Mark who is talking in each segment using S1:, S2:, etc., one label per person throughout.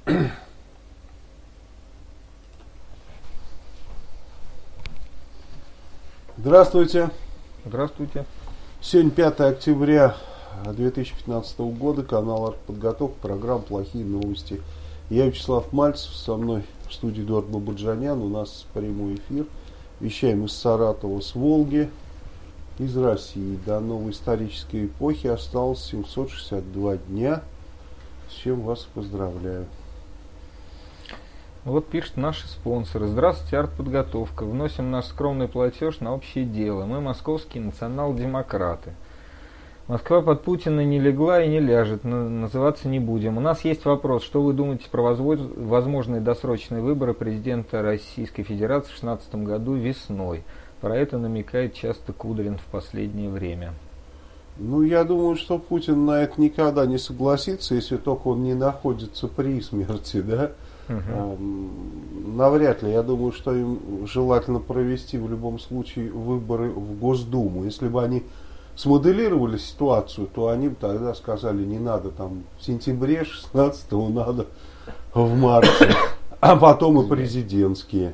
S1: Здравствуйте.
S2: Здравствуйте.
S1: Сегодня 5 октября 2015 года, канал «Артподготовка», программа «Плохие новости». Я Вячеслав Мальцев, со мной в студии Эдуард Бабаджанян. У нас прямой эфир. Вещаем из Саратова, с Волги, из России. До новой исторической эпохи осталось 762 дня, с чем вас поздравляю.
S2: Вот пишут наши спонсоры. Здравствуйте, Артподготовка. Вносим наш скромный платеж на общее дело. Мы московские национал-демократы. Москва под Путина не легла и не ляжет, называться не будем. У нас есть вопрос, что вы думаете про возможные досрочные выборы президента Российской Федерации в 2016 году весной? Про это намекает часто Кудрин в последнее время.
S1: Ну, я думаю, что Путин на это никогда не согласится, если только он не находится при смерти, да? Навряд ли. Я думаю, что им желательно провести в любом случае выборы в Госдуму. Если бы они смоделировали ситуацию, то они бы тогда сказали, не надо там в сентябре 16-го, надо в марте, а потом и президентские.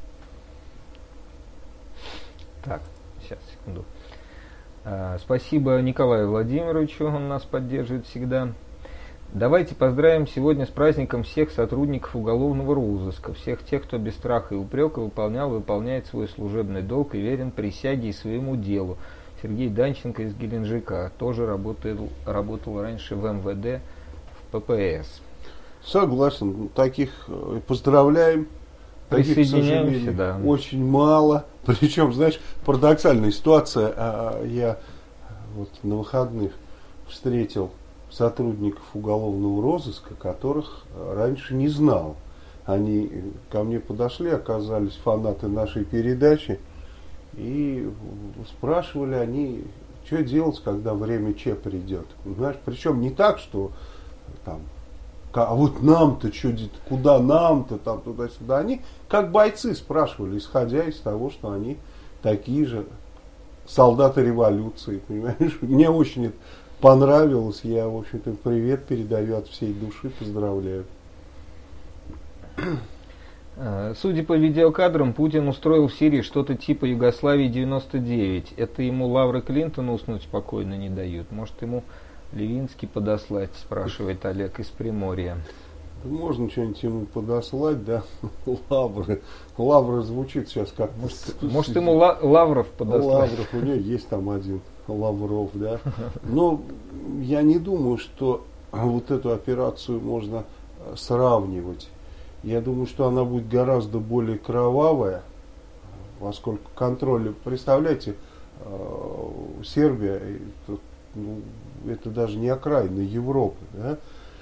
S2: Так, сейчас, секунду. Спасибо Николаю Владимировичу, он нас поддерживает всегда. Давайте поздравим сегодня с праздником всех сотрудников уголовного розыска, всех тех, кто без страха и упрека выполняет свой служебный долг и верен присяге и своему делу. Сергей Данченко из Геленджика тоже работал раньше в МВД, в ППС.
S1: Согласен, таких поздравляем. Таких,
S2: Присоединяемся, да.
S1: Очень мало. Причем, знаешь, парадоксальная ситуация. Я вот на выходных встретил сотрудников уголовного розыска, которых раньше не знал. Они ко мне подошли, оказались фанаты нашей передачи, и спрашивали они, что делать, когда время Че придет. Знаешь, причем не так, что там, а вот нам-то что, куда нам-то, там туда-сюда. Они как бойцы спрашивали, исходя из того, что они такие же солдаты революции, понимаешь. Мне очень это понравилось, я, в общем-то, привет передаю от всей души, поздравляю.
S2: Судя по видеокадрам, Путин устроил в Сирии что-то типа Югославии 99. Это ему Лавры Клинтон уснуть спокойно не дают. Может, ему Левинский подослать, спрашивает Олег из Приморья.
S1: Можно что-нибудь ему подослать, да? Лавры. Лавры звучит сейчас как...
S2: Может ему Лавров подослать?
S1: Лавров, у него есть там один. Лавров, да. Но я не думаю, что вот эту операцию можно сравнивать. Я думаю, что она будет гораздо более кровавая, поскольку контроль, представляете, Сербия, это даже не окраина Европы, да?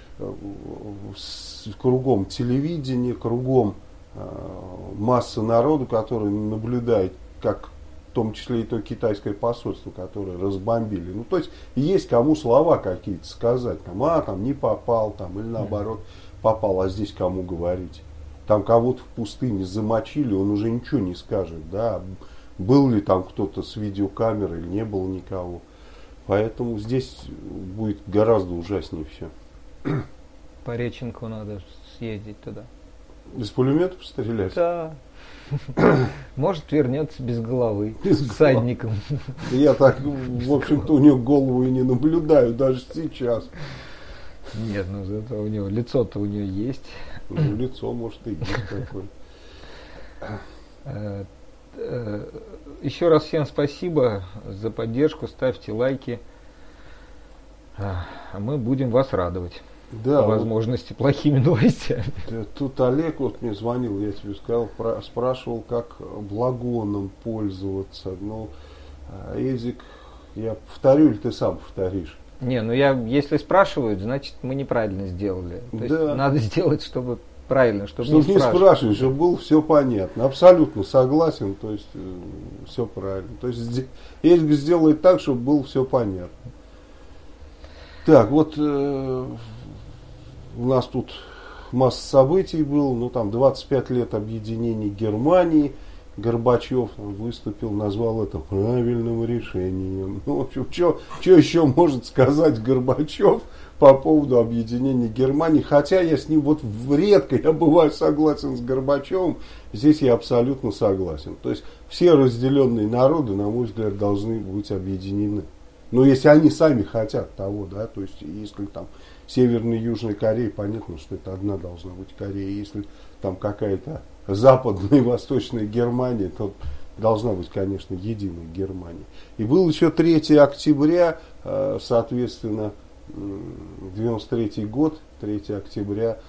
S1: Кругом телевидение, кругом масса народу, который наблюдает, как в том числе и то китайское посольство, которое разбомбили. Ну, то есть кому слова какие-то сказать, там не попал, там, или наоборот попал, а здесь кому говорить. Там кого-то в пустыне замочили, он уже ничего не скажет, да, был ли там кто-то с видеокамерой или не было никого. Поэтому здесь будет гораздо ужаснее все.
S2: По Реченку надо съездить туда.
S1: Из пулеметов стрелять?
S2: Да. Может, вернется без головы, с всадником.
S1: Я так, в общем-то, у него голову и не наблюдаю, даже сейчас.
S2: Нет, ну зато у него лицо-то у него есть.
S1: Ну, лицо, может, и есть такое.
S2: Еще раз всем спасибо за поддержку, ставьте лайки. Мы будем вас радовать.
S1: Да,
S2: по возможности вот, плохими новостями.
S1: Тут Олег вот мне звонил, я тебе сказал, спрашивал, как благоном пользоваться. Ну, Эдик, я повторю, или ты сам повторишь?
S2: Не, ну если спрашивают, значит мы неправильно сделали. То есть надо сделать, чтобы правильно, чтобы не спрашивали,
S1: чтобы было все понятно. Абсолютно согласен, то есть все правильно. То есть Эдик сделает так, чтобы было все понятно. Так, вот у нас тут масса событий было, ну там 25 лет объединения Германии, Горбачев выступил, назвал это правильным решением. Ну, в общем, что еще может сказать Горбачев по поводу объединения Германии? Хотя я с ним вот редко, я бываю согласен с Горбачевым, здесь я абсолютно согласен. То есть все разделенные народы, на мой взгляд, должны быть объединены. Но если они сами хотят того, да, то есть если там Северная и Южная Корея, понятно, что это одна должна быть Корея. Если там какая-то Западная и Восточная Германия, то должна быть, конечно, единая Германия. И был еще 3 октября, соответственно, 93 год, 3 октября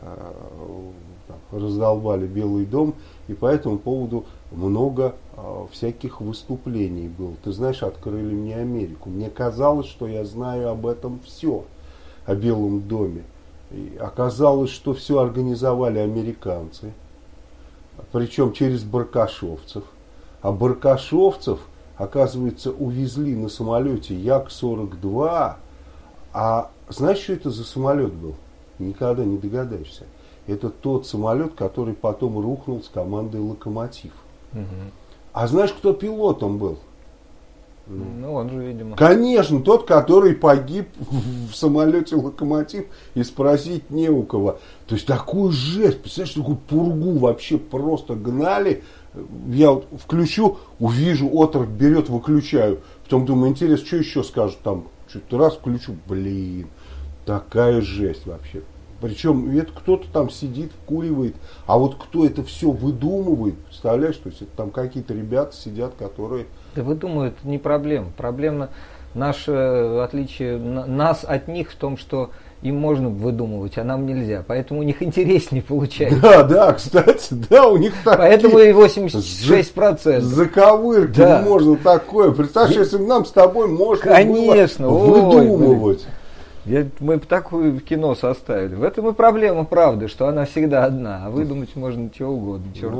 S1: раздолбали Белый дом, и по этому поводу много всяких выступлений было. Ты знаешь, открыли мне Америку. Мне казалось, что я знаю об этом все, о Белом доме. И оказалось, что все организовали американцы, причем через баркашовцев. А баркашовцев, оказывается, увезли на самолете Як-42. А знаешь, что это за самолет был? Никогда не догадаешься. Это тот самолет, который потом рухнул с командой «Локомотив».
S2: Угу.
S1: А знаешь, кто пилотом был?
S2: Ну, он же, видимо.
S1: Конечно, тот, который погиб в самолете «Локомотив», и спросить не у кого. То есть такую жесть, представляешь, такую пургу вообще просто гнали. Я вот включу, увижу, отрок берет, выключаю. Потом думаю, интересно, что еще скажут там. Чуть раз включу, блин, такая жесть вообще. Причем это кто-то там сидит, вкуривает, а вот кто это все выдумывает, представляешь, то есть это там какие-то ребята сидят, которые...
S2: Да выдумывают, это не проблема. Проблема наше отличие нас от них в том, что им можно выдумывать, а нам нельзя. Поэтому у них интереснее получается.
S1: Да, кстати, да, у них такие...
S2: Поэтому и 86%.
S1: Заковырки, да. Можно такое. Представляешь, если бы нам с тобой можно
S2: конечно,
S1: было выдумывать.
S2: Мы бы такое кино составили. В этом и проблема, правда, что она всегда одна. А выдумать можно чего угодно. Черт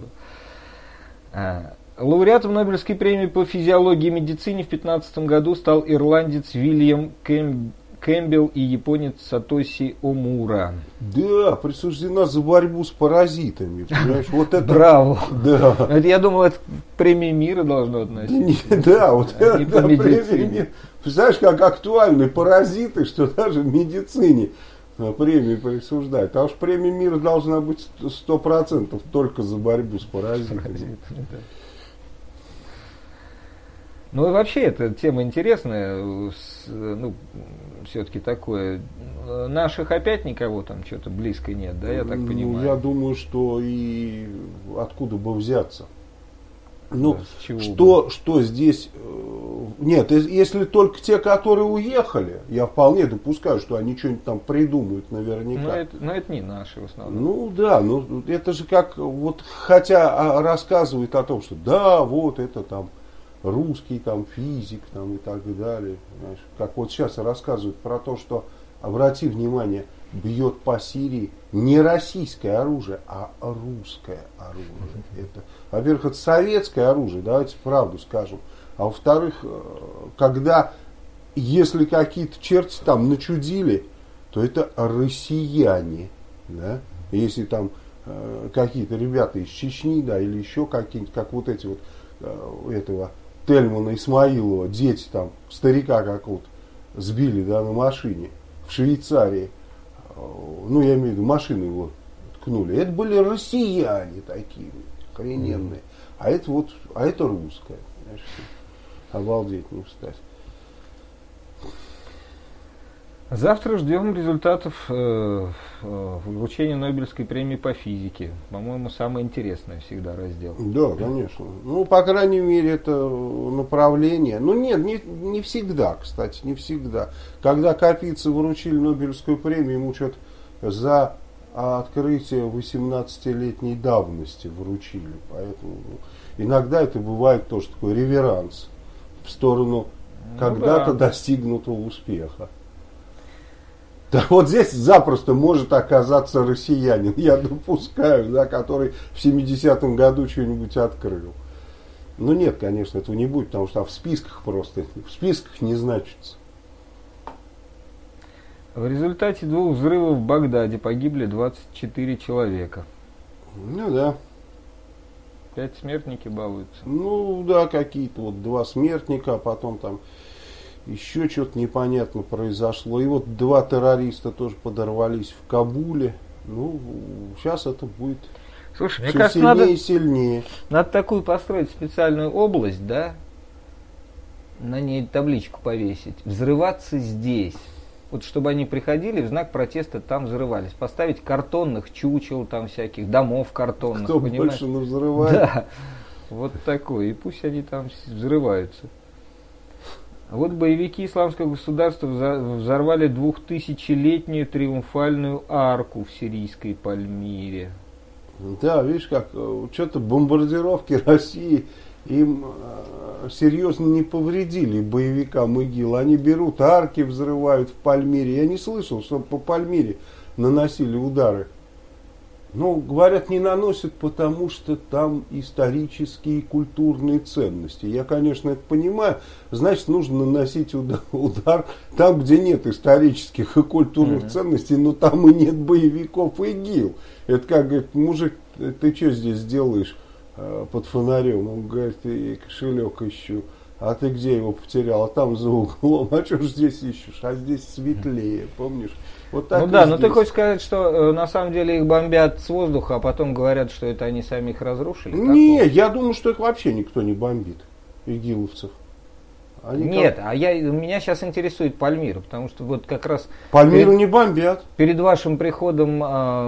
S2: да. Лауреатом Нобелевской премии по физиологии и медицине в 2015 году стал ирландец Вильям Кэмпбелл и японец Сатоси Омура.
S1: Да, присуждена за борьбу с паразитами. Понимаешь? Вот это...
S2: Браво.
S1: Да.
S2: Это, я думал, это к премии мира должно относиться.
S1: Да, вот это премия мира. Представляешь, как актуальны паразиты, что даже в медицине премии присуждают. А уж премия мира должна быть 100% только за борьбу с паразитами.
S2: Ну и вообще эта тема интересная, ну, все-таки такое. Наших опять никого там что-то близко нет, да, я так понимаю?
S1: Я думаю, что и откуда бы взяться. Ну,
S2: да,
S1: что здесь... Нет, если только те, которые уехали, я вполне допускаю, что они что-нибудь там придумают наверняка.
S2: Но это не наши в основном.
S1: Ну да, ну это же как, вот хотя рассказывают о том, что да, вот это там русский там физик там и так далее. Знаешь, как вот сейчас рассказывают про то, что, обрати внимание, бьет по Сирии не российское оружие, а русское оружие. Это, во-первых, это советское оружие, давайте правду скажем. А во-вторых, когда, если какие-то черти там начудили, то это россияне. Да? Если там какие-то ребята из Чечни, да, или еще какие-нибудь, как вот эти вот этого Тельмана Исмаилова, дети там, старика какого-то сбили, да, на машине в Швейцарии. Ну, я имею в виду, машину его ткнули. Это были россияне такие, охрененные. А это вот, а это русское. Знаешь, обалдеть не встать.
S2: Завтра ждем результатов вручения Нобелевской премии по физике. По-моему, самый интересный всегда раздел.
S1: Да, конечно. Ну, по крайней мере, это направление. Ну, нет, не всегда, кстати, не всегда. Когда Капицы вручили Нобелевскую премию, ему что-то за открытие 18-летней давности вручили. Поэтому иногда это бывает тоже такой реверанс в сторону когда-то достигнутого успеха. Да, вот здесь запросто может оказаться россиянин, я допускаю, да, который в 70-м году что-нибудь открыл. Но нет, конечно, этого не будет, потому что в списках просто, в списках не значится.
S2: В результате 2 взрывов в Багдаде погибли 24 человека.
S1: Ну да.
S2: 5 смертники балуются.
S1: Ну да, какие-то вот 2 смертника, а потом там еще что-то непонятно произошло. И вот 2 террориста тоже подорвались в Кабуле. Ну, сейчас это будет
S2: Слушай, мне
S1: все
S2: кажется,
S1: сильнее и сильнее.
S2: надо такую построить специальную область, да, на ней табличку повесить. Взрываться здесь. Вот чтобы они приходили, в знак протеста там взрывались. Поставить картонных чучел, там всяких домов картонных.
S1: Кто
S2: понимаешь?
S1: больше взрывает.
S2: Да, вот такой. И пусть они там взрываются. А вот боевики исламского государства взорвали 2000-летнюю триумфальную арку в сирийской Пальмире.
S1: Да, видишь, как что-то бомбардировки России им серьезно не повредили боевикам ИГИЛ. Они берут арки, взрывают в Пальмире. Я не слышал, чтобы по Пальмире наносили удары. Но, говорят, не наносят, потому что там исторические и культурные ценности. Я, конечно, это понимаю. Значит, нужно наносить удар там, где нет исторических и культурных ценностей, но там и нет боевиков ИГИЛ. Это как, говорит, мужик, ты что здесь делаешь под фонарем? Он говорит, и кошелек ищу. А ты где его потерял? А там за углом. А что ж здесь ищешь? А здесь светлее, помнишь? Вот так.
S2: Ну да, но ты хочешь сказать, что на самом деле их бомбят с воздуха, а потом говорят, что это они сами их разрушили?
S1: Не, я думаю, что их вообще никто не бомбит, игиловцев.
S2: Нет, меня сейчас интересует Пальмира, потому что вот как раз
S1: Пальмиру не бомбят.
S2: Перед вашим приходом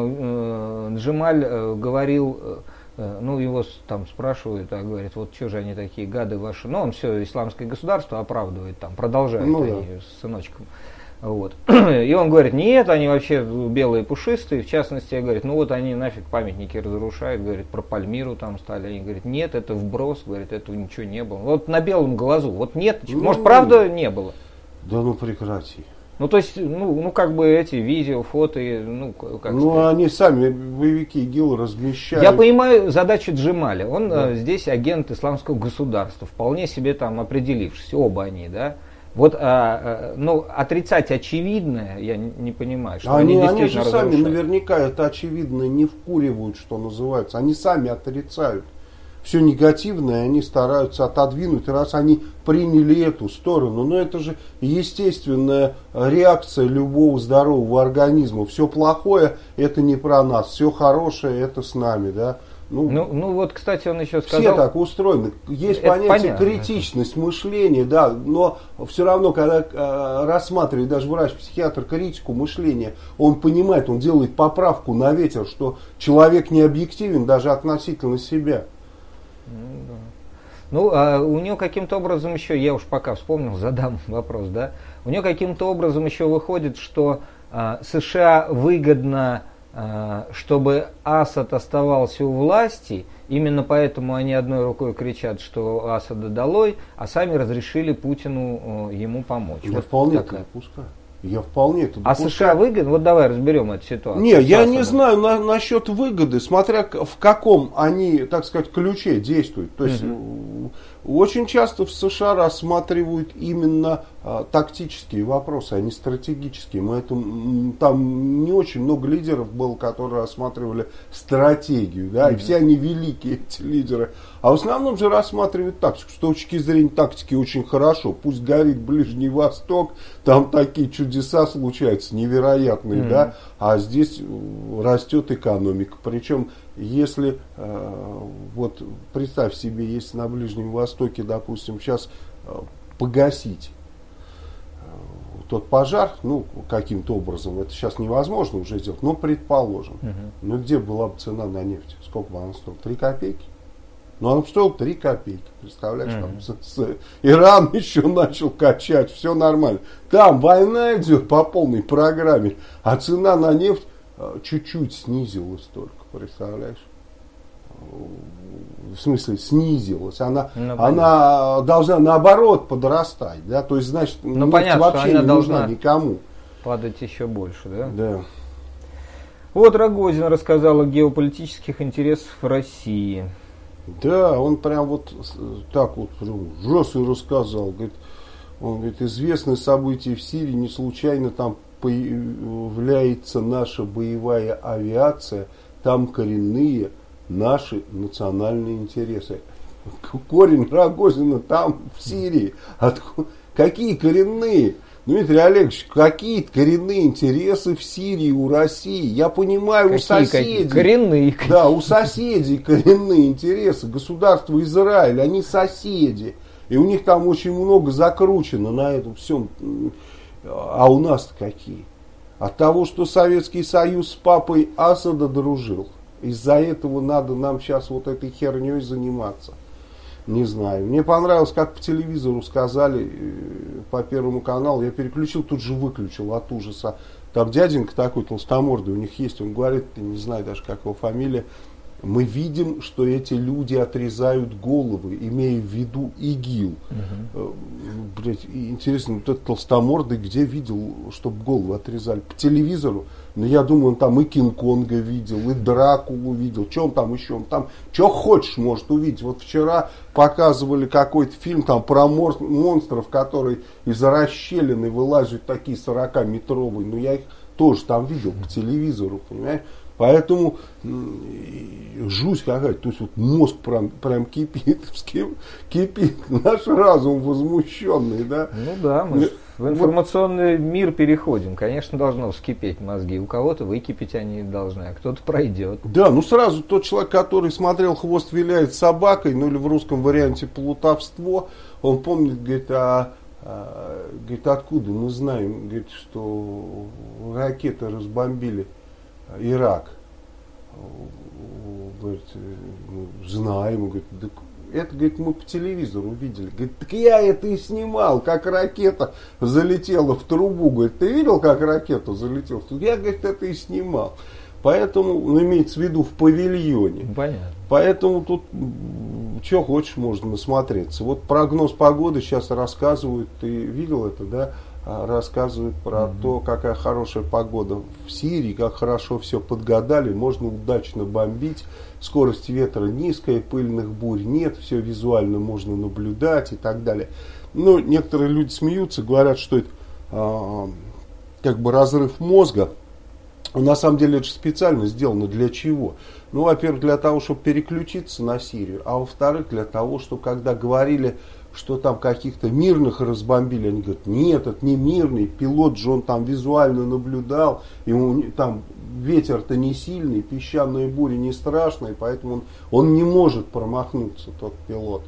S2: Джемаль говорил, ну его там спрашивают, а говорит, вот что же они такие гады ваши, ну он все исламское государство оправдывает, там продолжают они с сыночком. Вот. И он говорит, нет, они вообще белые пушистые, в частности, говорит, ну вот они нафиг памятники разрушают, говорит, про Пальмиру там стали, они говорят, нет, это вброс, говорит, этого ничего не было. Вот на белом глазу, вот нет, может правда не было?
S1: Да ну прекрати.
S2: Ну то есть, ну как бы эти видео, фото, ну как сказать.
S1: Они сами, боевики ИГИЛ, размещают.
S2: Я понимаю задачу Джемаля, он здесь агент исламского государства, вполне себе там определившись, оба они, да. Вот, отрицать очевидное, я не понимаю, что они действительно
S1: же сами
S2: разрушают.
S1: наверняка это очевидное не вкуривают, что называется. Они сами отрицают. Все негативное они стараются отодвинуть, раз они приняли эту сторону. Но это же естественная реакция любого здорового организма. Все плохое это не про нас, все хорошее это с нами, да.
S2: Ну вот, кстати, он еще сказал...
S1: Все так устроены. Есть понятие критичность мышления, да, но все равно, когда рассматривает даже врач-психиатр критику мышления, он понимает, он делает поправку на ветер, что человек не объективен даже относительно себя.
S2: У него каким-то образом еще, я уж пока вспомнил, задам вопрос, да, у него каким-то образом еще выходит, что США выгодно, чтобы Асад оставался у власти, именно поэтому они одной рукой кричат, что Асада долой, а сами разрешили Путину ему помочь.
S1: Я вполне это допускаю. Я вполне это допускаю.
S2: А США выгодно? Вот давай разберем эту ситуацию.
S1: Не, я не знаю насчет выгоды, смотря в каком они, так сказать, ключе действуют. То есть очень часто в США рассматривают именно тактические вопросы, а не стратегические. Там не очень много лидеров было, которые рассматривали стратегию, да, и все они великие, эти лидеры. А в основном же рассматривают тактику. С точки зрения тактики очень хорошо. Пусть горит Ближний Восток, там такие чудеса случаются невероятные, да, а здесь растет экономика. Причем, если, вот представь себе, если на Ближнем Востоке, допустим, сейчас погасить тот пожар, каким-то образом, это сейчас невозможно уже сделать, но предположим, где была бы цена на нефть? Сколько бы она стоила? 3 копейки? Она стоила 3 копейки, представляешь, там Иран еще начал качать, все нормально. Там война идет по полной программе, а цена на нефть чуть-чуть снизилась только, представляешь? В смысле снизилась, она должна наоборот подрастать, да, то есть значит
S2: понятно,
S1: вообще не нужна никому.
S2: Падать еще больше, да?
S1: Да.
S2: Вот Рогозин рассказал о геополитических интересах России.
S1: Да, он прям вот так вот жестко рассказал, говорит, известные события в Сирии, не случайно там появляется наша боевая авиация, там коренные наши национальные интересы. Корень Рогозина там, в Сирии. Какие коренные? Дмитрий Олегович, какие коренные интересы в Сирии у России? Я понимаю, у соседей.
S2: Коренные.
S1: Да, у соседей коренные интересы. Государство Израиль, они соседи. И у них там очень много закручено на этом всем. А у нас-то какие? От того, что Советский Союз с папой Асада дружил. Из-за этого надо нам сейчас вот этой херней заниматься. Не знаю. Мне понравилось, как по телевизору сказали, по Первому каналу. Я переключил, тут же выключил от ужаса. Там дяденька такой толстомордый у них есть. Он говорит, не знаю даже, как его фамилия. Мы видим, что эти люди отрезают головы, имея в виду ИГИЛ. Блять, интересно, вот этот толстомордый где видел, чтобы голову отрезали? По телевизору. Но я думаю, он там и Кинг-Конга видел, и Дракулу видел. Что он там еще? Он там что хочешь может увидеть. Вот вчера показывали какой-то фильм там про монстров, которые из расщелины вылазят такие 40-метровые. Но я их тоже там видел по телевизору, понимаешь? Поэтому жуть какая-то, то есть вот мозг прям кипит, кипит, наш разум возмущенный, да?
S2: Ну да, мы в информационный мир переходим, конечно, должно вскипеть мозги, у кого-то выкипеть они должны, а кто-то пройдет.
S1: Да, ну сразу тот человек, который смотрел «Хвост виляет собакой», ну или в русском варианте «Плутовство», он помнит, говорит, говорит, откуда мы знаем, говорит, что ракеты разбомбили Ирак. Говорит, знаем, говорит, это, говорит, мы по телевизору видели. Говорит, так я это и снимал, как ракета залетела в трубу. Говорит, ты видел, как ракета залетела в трубу? Я, говорит, это и снимал. Поэтому, ну, имеется в виду в павильоне.
S2: Понятно.
S1: Поэтому тут, что хочешь, можно насмотреться. Вот прогноз погоды сейчас рассказывают, ты видел это, да? Рассказывают про то, какая хорошая погода в Сирии, как хорошо все подгадали, можно удачно бомбить, скорость ветра низкая, пыльных бурь нет, все визуально можно наблюдать и так далее. Но некоторые люди смеются, говорят, что это как бы разрыв мозга. Но на самом деле это же специально сделано для чего? Ну, во-первых, для того, чтобы переключиться на Сирию, а во-вторых, для того, что когда говорили, что там каких-то мирных разбомбили, они говорят, нет, это не мирный, пилот же он там визуально наблюдал, ему там ветер-то не сильный, песчаные бури не страшные, поэтому он не может промахнуться, тот пилот.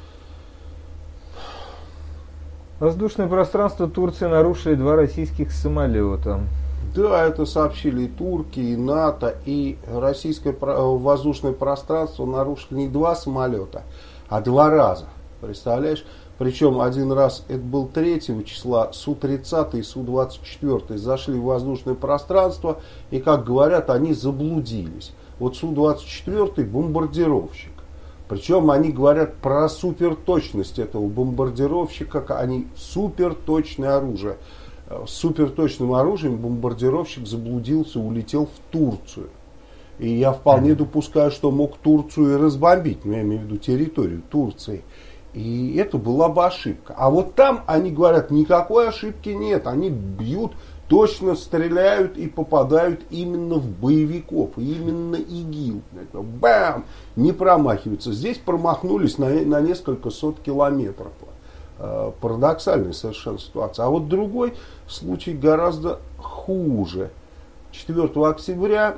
S2: Воздушное пространство Турции нарушили 2 российских самолета.
S1: Да, это сообщили и турки, и НАТО, и российское воздушное пространство нарушили не 2 самолета, а 2 раза. Представляешь? Причем один раз, это был 3 числа, Су-30 и Су-24 зашли в воздушное пространство, и, как говорят, они заблудились. Вот Су-24 бомбардировщик. Причем они говорят про суперточность этого бомбардировщика, они суперточное оружие. С суперточным оружием бомбардировщик заблудился, улетел в Турцию. И я вполне допускаю, что мог Турцию и разбомбить, я имею в виду территорию Турции. И это была бы ошибка. А вот там, они говорят, никакой ошибки нет. Они бьют, точно стреляют и попадают именно в боевиков. Именно ИГИЛ. Бам! Не промахиваются. Здесь промахнулись на несколько сот километров. Парадоксальная совершенно ситуация. А вот другой случай гораздо хуже. 4 октября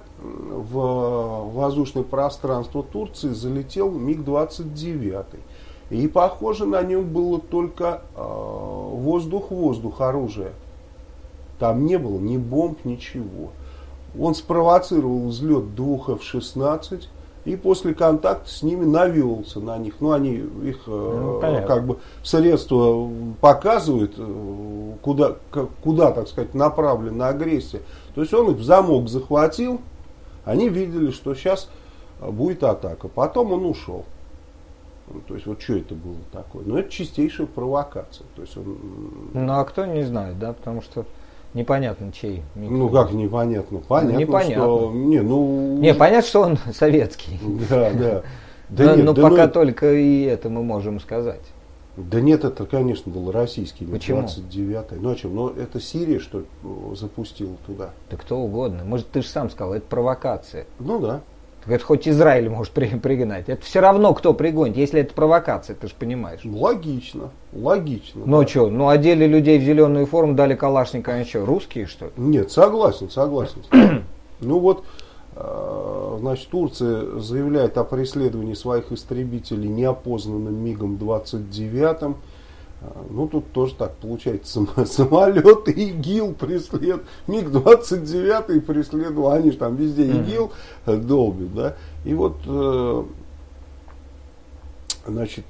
S1: в воздушное пространство Турции залетел МиГ-29. И похоже, на нем было только воздух-воздух оружие. Там не было ни бомб, ничего. Он спровоцировал взлет 2 F-16 и после контакта с ними навелся на них. Ну, они их как бы средства показывают, куда, так сказать, направлена агрессия. То есть он их в замок захватил, они видели, что сейчас будет атака. Потом он ушел. То есть, вот что это было такое? Ну, это чистейшая провокация. То есть он...
S2: Ну, а кто не знает, да? Потому что непонятно, чей.
S1: Ну, как непонятно? Понятно,
S2: непонятно.
S1: Что...
S2: Не, понятно, что он советский.
S1: Да, да.
S2: Но пока только и это мы можем сказать.
S1: Да нет, это, конечно, был российский
S2: МиГ-29.
S1: Ну, о чем? Ну, это Сирия, что ли, запустила туда?
S2: Да кто угодно. Может, ты же сам сказал, это провокация.
S1: Ну, да.
S2: Так это хоть Израиль может пригнать. Это все равно кто пригонит, если это провокация, ты же понимаешь.
S1: Логично.
S2: Ну
S1: да.
S2: что, одели людей в зеленую форму, дали калашника, они что, русские что ли?
S1: Нет, согласен. Ну вот, значит, Турция заявляет о преследовании своих истребителей неопознанным МиГом-29. Ну, тут тоже так получается, самолеты ИГИЛ преследуют, МиГ-29 преследовал, они же там везде ИГИЛ долбят, да. И вот, значит,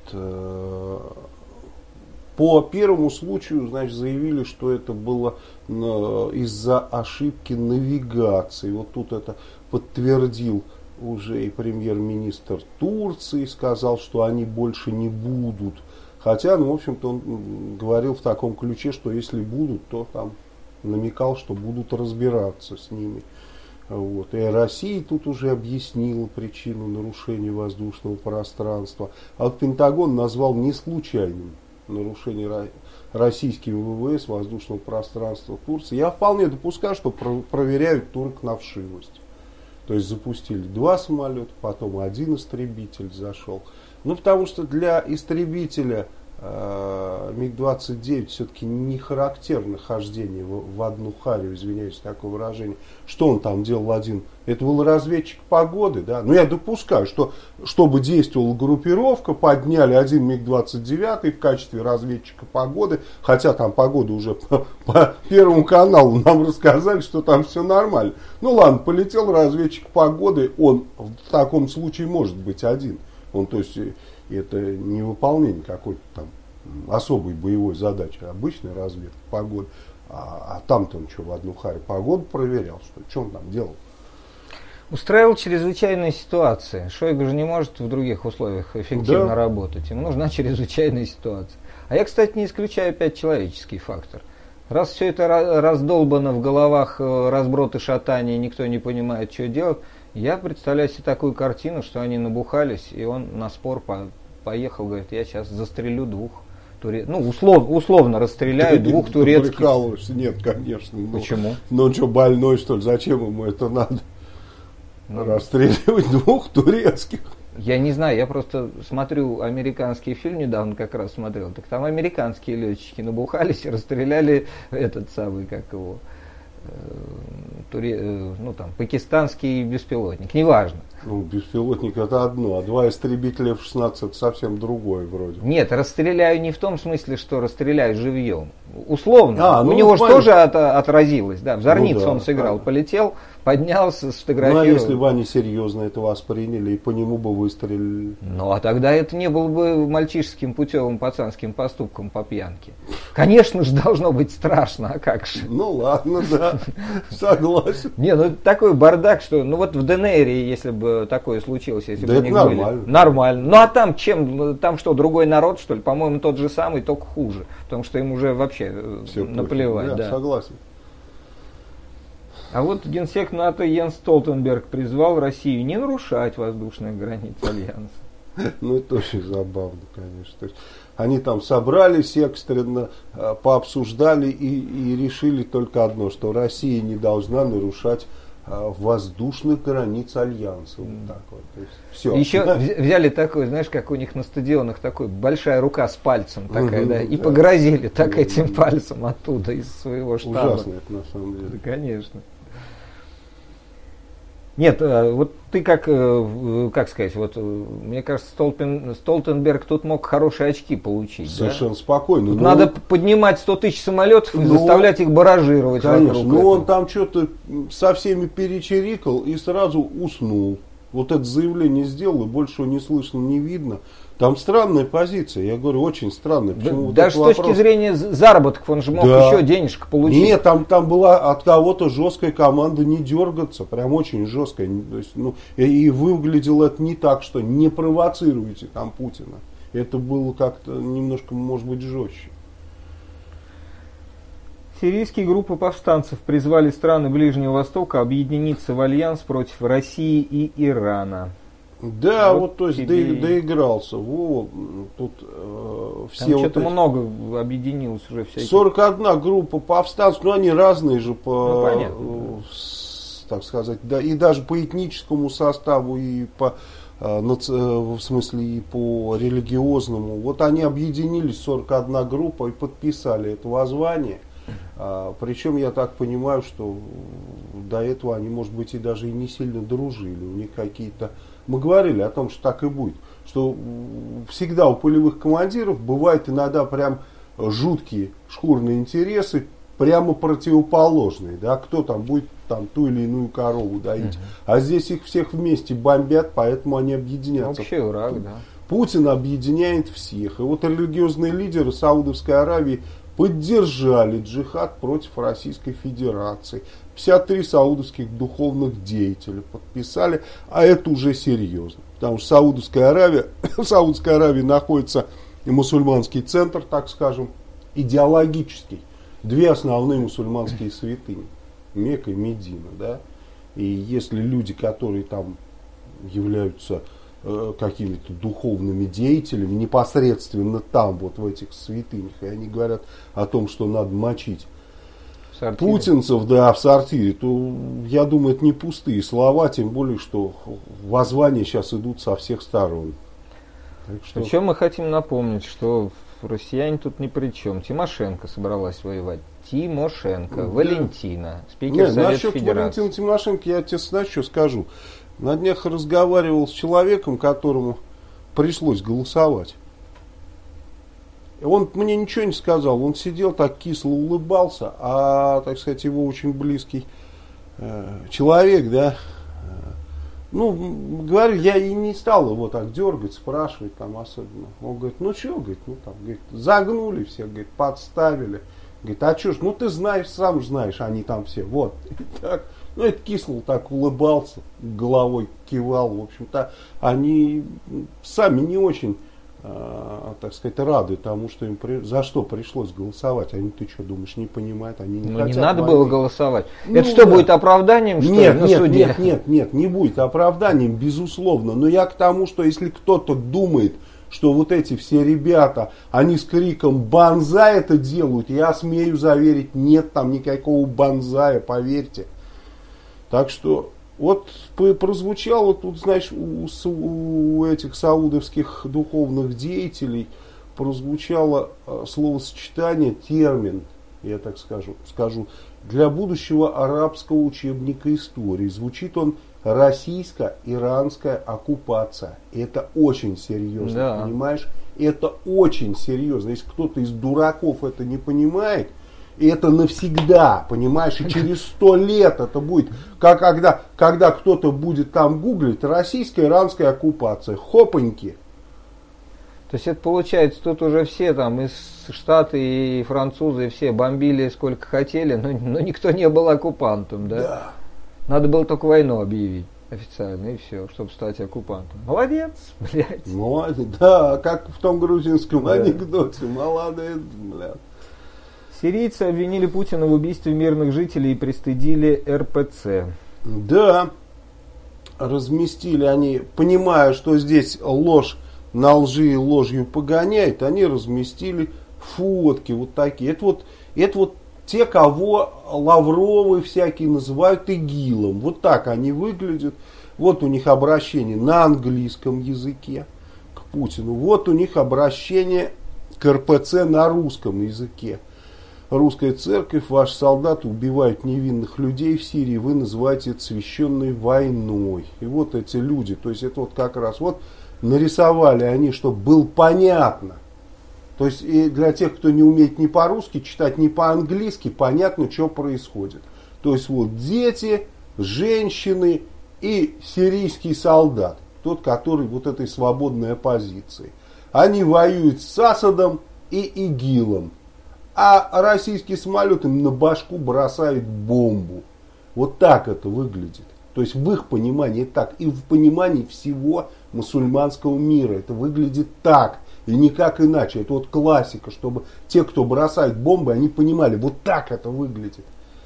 S1: по первому случаю, значит, заявили, что это было из-за ошибки навигации. Вот тут это подтвердил уже и премьер-министр Турции, сказал, что они больше не будут. Хотя, в общем-то, он говорил в таком ключе, что если будут, то там намекал, что будут разбираться с ними. Вот. И Россия тут уже объяснила причину нарушения воздушного пространства. А вот Пентагон назвал не случайным нарушение российским ВВС воздушного пространства Турции. Я вполне допускаю, что проверяют только на вшивость. То есть запустили 2 самолета, потом 1 истребитель зашел. Ну, потому что для истребителя МиГ-29 все-таки не характерно хождение в одну харю, извиняюсь за такое выражение. Что он там делал один? Это был разведчик погоды, да? Но я допускаю, что чтобы действовала группировка, подняли один МиГ-29 в качестве разведчика погоды, хотя там погода уже по Первому каналу нам рассказали, что там все нормально. Ну ладно, полетел разведчик погоды, он в таком случае может быть один. Он, то есть, это не выполнение какой-то там особой боевой задачи, обычная разведка погоды. А там-то он что, в одну харю погоду проверял, что он там делал?
S2: Устраивал чрезвычайные ситуации. Шойгу же не может в других условиях эффективно работать. Ему нужна чрезвычайная ситуация. А я, кстати, не исключаю опять человеческий фактор. Раз все это раздолбано в головах, разброд и шатание, никто не понимает, что делать, я представляю себе такую картину, что они набухались, и он на спор поехал, говорит, я сейчас застрелю 2 условно расстреляю 2 турецких.
S1: Прикалываешься? Нет, конечно.
S2: Почему?
S1: Ну он что, больной, что ли? Зачем ему это надо? Расстреливать 2 турецких.
S2: Я не знаю, я просто смотрю американский фильм, недавно как раз смотрел, так там американские летчики набухались и расстреляли этот самый, как его, пакистанский беспилотник, неважно.
S1: Ну, беспилотник это одно, а 2 истребителя F-16 это совсем другое вроде.
S2: Нет, расстреляю не в том смысле, что расстреляю живьем. Условно. У него же тоже отразилось, да, в Зорнице он сыграл, полетел, поднялся, сфотографировал.
S1: Ну, а если бы они серьезно это восприняли и по нему бы выстрелили?
S2: Ну, а тогда это не было бы мальчишеским путевым пацанским поступком по пьянке. Конечно же, должно быть страшно, а как же?
S1: Ну, ладно, да, согласен.
S2: Не, ну, такой бардак, что, ну, вот в ДНР, если бы такое случилось, если бы у них
S1: нормально.
S2: Были... Нормально. Ну, а там чем? Там что, другой народ, что ли? По-моему, тот же самый, только хуже. Потому что им уже вообще все наплевать.
S1: Да, согласен.
S2: А вот генсек НАТО Йенс Столтенберг призвал Россию не нарушать воздушных границ Альянса.
S1: Ну, это очень забавно, конечно. То есть, они там собрались экстренно, пообсуждали и решили только одно, что Россия не должна нарушать воздушных границ Альянса. Вот так вот. То есть, все.
S2: Еще взяли такой, знаешь, как у них на стадионах, такой большая рука с пальцем такая, да, и погрозили так этим пальцем оттуда, из своего штаба.
S1: Ужасно это на самом деле.
S2: Да, конечно. Нет, вот ты как сказать, вот мне кажется, Столтенберг тут мог хорошие очки получить.
S1: Совершенно спокойно.
S2: Надо поднимать 100 тысяч самолетов и заставлять их баражировать.
S1: Конечно, но он там что-то со всеми перечерикал и сразу уснул. Вот это заявление сделал, и больше его не слышно, не видно. Там странная позиция, я говорю, очень странная. Почему
S2: даже с точки зрения заработков он же мог еще денежек получить.
S1: Нет, там была от кого-то жесткая команда не дергаться, прям очень жесткая. То есть, и выглядело это не так, что не провоцируйте там Путина. Это было как-то немножко, может быть, жестче.
S2: Сирийские группы повстанцев призвали страны Ближнего Востока объединиться в альянс против России и Ирана.
S1: Да, вот то есть доигрался. Тут все
S2: там что-то много объединилось уже всяких.
S1: 41 группа повстанцев, но они разные же по так сказать, да, и даже по этническому составу, и по, в смысле, и по религиозному. Вот они объединились, 41 группа, и подписали это воззвание. Причем я так понимаю, что до этого они, может быть, и даже и не сильно дружили. У них какие-то... Мы говорили о том, что так и будет. Что всегда у полевых командиров бывают иногда прям жуткие шкурные интересы, прямо противоположные. Да? Кто там будет там ту или иную корову доить. А здесь их всех вместе бомбят, поэтому они объединятся.
S2: Общий враг, да.
S1: Путин объединяет всех. И вот религиозные лидеры Саудовской Аравии поддержали джихад против Российской Федерации. 53 саудовских духовных деятеля подписали, а это уже серьезно. Потому что в Саудовской Аравии находится мусульманский центр, так скажем, идеологический. Две основные мусульманские святыни. Мекка и Медина. Да? И если люди, которые там являются какими-то духовными деятелями, непосредственно там, вот в этих святынях, и они говорят о том, что надо мочить путинцев, да, в сортире, то, я думаю, это не пустые слова, тем более, что воззвания сейчас идут со всех сторон. Так что...
S2: Причем мы хотим напомнить, что россияне тут ни при чем. Тимошенко собралась воевать. Тимошенко, да. Валентина, спикер Совета
S1: насчет
S2: Федерации.
S1: Валентина Тимошенко я тебе, знаешь, что скажу. На днях разговаривал с человеком, которому пришлось голосовать. Он мне ничего не сказал, он сидел так кисло улыбался, а, так сказать, его очень близкий человек, да, ну, говорю, я и не стал его так дергать, спрашивать там особенно. Он говорит, ну что, говорит, ну там, говорит, загнули все, говорит, подставили. Говорит, а что ж, ну ты знаешь, сам знаешь, они там все, вот. И так, ну, это кисло так улыбался, головой кивал, в общем-то, они сами не очень, так сказать, рады тому, что им за что пришлось голосовать. Они, ты что, думаешь, не понимают, они не хотят.
S2: Не надо
S1: войны.
S2: было голосовать.
S1: Ну,
S2: это что,
S1: да.
S2: будет оправданием, что
S1: нет,
S2: ли, на
S1: нет,
S2: суде?
S1: Нет, не будет оправданием, безусловно. Но я к тому, что если кто-то думает, что вот эти все ребята, они с криком «Бонзай» это делают, я смею заверить, нет там никакого бонзая, поверьте. Так что вот прозвучало тут, знаешь, у этих саудовских духовных деятелей прозвучало словосочетание, термин, я так скажу, для будущего арабского учебника истории. Звучит он российско-иранская оккупация. Это очень серьезно, да. Понимаешь? Это очень серьезно. Если кто-то из дураков это не понимает, это навсегда, понимаешь, и через 100 лет это будет, как когда кто-то будет там гуглить, российско-иранская оккупация, хопаньки.
S2: То есть это получается, тут уже все там из Штаты и французы, все бомбили сколько хотели, но никто не был оккупантом, да?
S1: Да.
S2: Надо было только войну объявить официально, и все, чтобы стать оккупантом. Молодец, блядь.
S1: Молодец, да, как в том грузинском анекдоте, молодец, блядь.
S2: Сирийцы обвинили Путина в убийстве мирных жителей и пристыдили РПЦ.
S1: Да, разместили они, понимая, что здесь ложь на лжи и ложью погоняет, они разместили фотки вот такие. Это вот те, кого Лавровы всякие называют ИГИЛом. Вот так они выглядят. Вот у них обращение на английском языке к Путину. Вот у них обращение к РПЦ на русском языке. Русская церковь, ваши солдаты убивают невинных людей в Сирии, вы называете это священной войной. И вот эти люди, то есть это вот как раз вот нарисовали они, чтобы было понятно. То есть и для тех, кто не умеет ни по-русски читать, ни по-английски, понятно, что происходит. То есть вот дети, женщины и сирийский солдат, тот, который вот этой свободной оппозиции. Они воюют с Асадом и ИГИЛом. А российский самолет им на башку бросает бомбу. Вот так это выглядит. То есть в их понимании так. И в понимании всего мусульманского мира это выглядит так. И никак иначе. Это вот классика, чтобы те, кто бросает бомбы, они понимали, вот так это выглядит.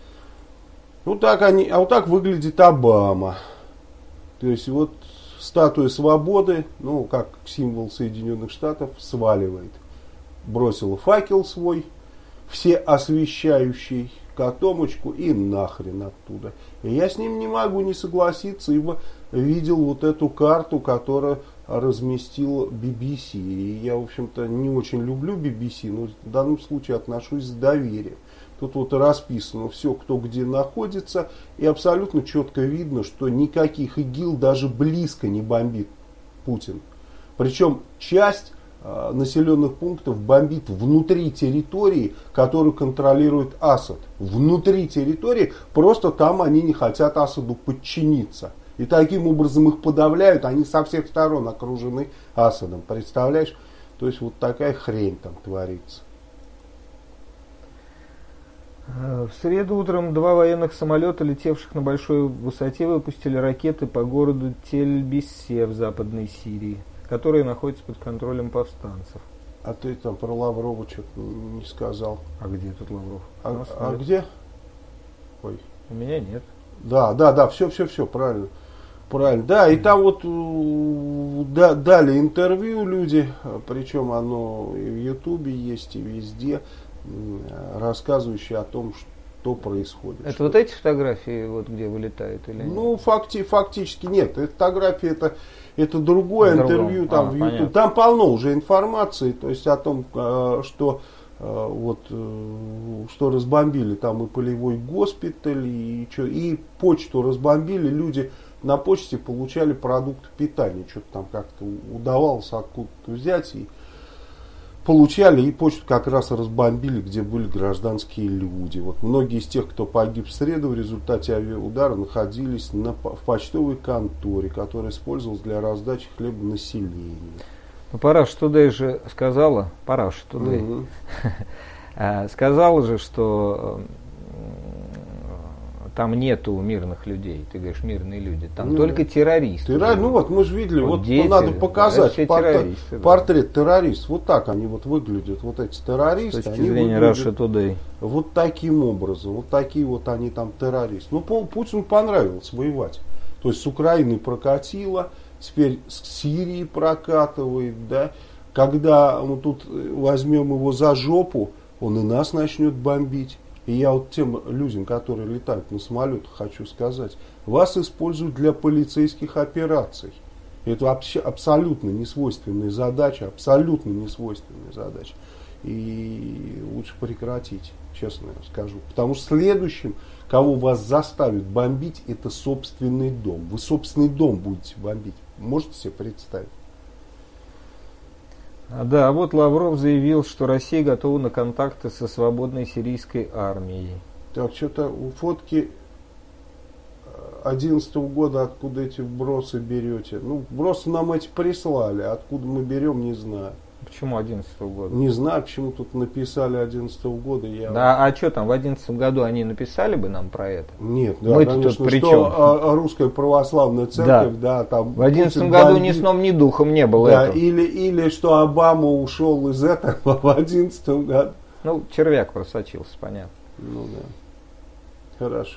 S1: Вот так а вот так выглядит Обама. То есть вот статуя свободы, ну как символ Соединенных Штатов, сваливает. Бросила факел свой, все освещающий, котомочку и нахрен оттуда. И я с ним не могу не согласиться, ибо видел вот эту карту, которую разместил BBC. И я, в общем-то, не очень люблю BBC, но в данном случае отношусь с доверием. Тут вот расписано все, кто где находится, и абсолютно четко видно, что никаких ИГИЛ даже близко не бомбит Путин. Причем часть населенных пунктов бомбит внутри территории, которую контролирует Асад. Внутри территории, просто там они не хотят Асаду подчиниться. И таким образом их подавляют, они со всех сторон окружены Асадом. Представляешь? То есть вот такая хрень там творится.
S2: В среду утром 2 военных самолета, летевших на большой высоте, выпустили ракеты по городу Тель-Биссе в Западной Сирии, которые находятся под контролем повстанцев.
S1: А ты там про Лаврова что-то не сказал.
S2: А где тут Лавров?
S1: А где? Ой.
S2: У меня нет.
S1: Да, все, правильно. Правильно. Да, и там вот дали интервью люди, причем оно и в Ютубе есть, и везде, рассказывающие о том, что происходит.
S2: Это вот эти фотографии, вот где вылетают или нет?
S1: Ну, фактически нет. Эта фотография это другое интервью там в YouTube. Там полно уже информации, то есть о том, что что разбомбили там и полевой госпиталь, и почту разбомбили, люди на почте получали продукты питания, что-то там как-то удавалось откуда-то взять, и получали, и почту как раз разбомбили, где были гражданские люди. Вот многие из тех, кто погиб в среду в результате авиаудара, находились в почтовой конторе, которая использовалась для раздачи хлеба населению.
S2: Ну, Параш Тудей же сказала, сказала же, что там нету мирных людей. Ты говоришь, мирные люди. Там только террористы.
S1: Ну вот мы же видели, вот дети, надо показать портрет террористов. Вот так они вот выглядят, вот эти террористы.
S2: С точки зрения Russia Today.
S1: Вот таким образом, вот такие вот они там террористы. Ну, Путину понравилось воевать. То есть с Украиной прокатило, теперь с Сирией прокатывает, да. Когда мы тут возьмем его за жопу, он и нас начнет бомбить. И я вот тем людям, которые летают на самолетах, хочу сказать, вас используют для полицейских операций. Это вообще абсолютно несвойственная задача, И лучше прекратить, честно скажу. Потому что следующим, кого вас заставят бомбить, это собственный дом. Вы собственный дом будете бомбить. Можете себе представить?
S2: Да, вот Лавров заявил, что Россия готова на контакты со свободной сирийской армией.
S1: Так, что-то фотки 2011 года, откуда эти вбросы берете? Ну, вбросы нам эти прислали, откуда мы берем, не знаю.
S2: Почему 2011 года?
S1: Не знаю, почему тут написали 2011 года.
S2: Да, а что там, в 2011 году они написали бы нам про это?
S1: Нет, да, конечно, что Русская Православная Церковь, да, там...
S2: В 2011 году ни сном, ни духом не было этого.
S1: Или что Обама ушел из этого в 2011 году.
S2: Ну, червяк просочился, понятно.
S1: Ну да, хорошо.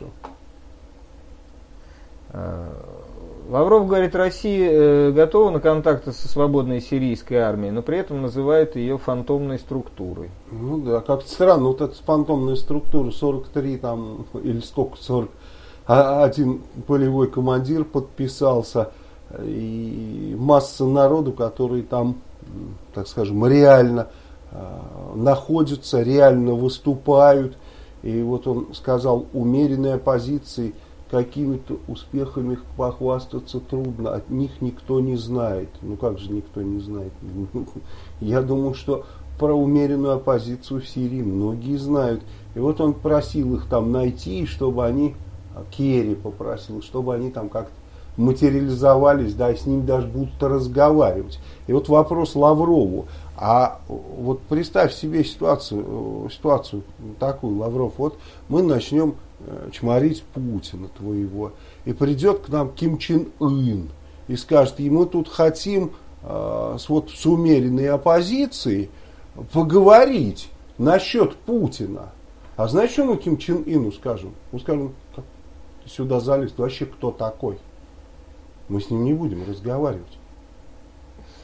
S2: Лавров говорит, Россия готова на контакты со свободной сирийской армией, но при этом называет ее фантомной структурой.
S1: Ну да, как-то странно, вот эта фантомная структура, 43 там, или сколько, 41 полевой командир подписался, и масса народу, которые там, так скажем, реально находятся, реально выступают. И вот он сказал, умеренной оппозиции какими-то успехами похвастаться трудно, от них никто не знает. Ну как же никто не знает? Я думаю, что про умеренную оппозицию в Сирии многие знают. И вот он просил их там найти, чтобы они, Керри попросил, чтобы они там как-то материализовались, да, и с ним даже будут разговаривать. И вот вопрос Лаврову. А вот представь себе ситуацию такую, Лавров, вот мы начнем чморить Путина твоего, и придет к нам Ким Чен Ын и скажет, и мы тут хотим с умеренной оппозицией поговорить насчет Путина. А знаешь, что мы Ким Чен Ыну скажем? Мы скажем, ты сюда залез, ты вообще кто такой? Мы с ним не будем разговаривать.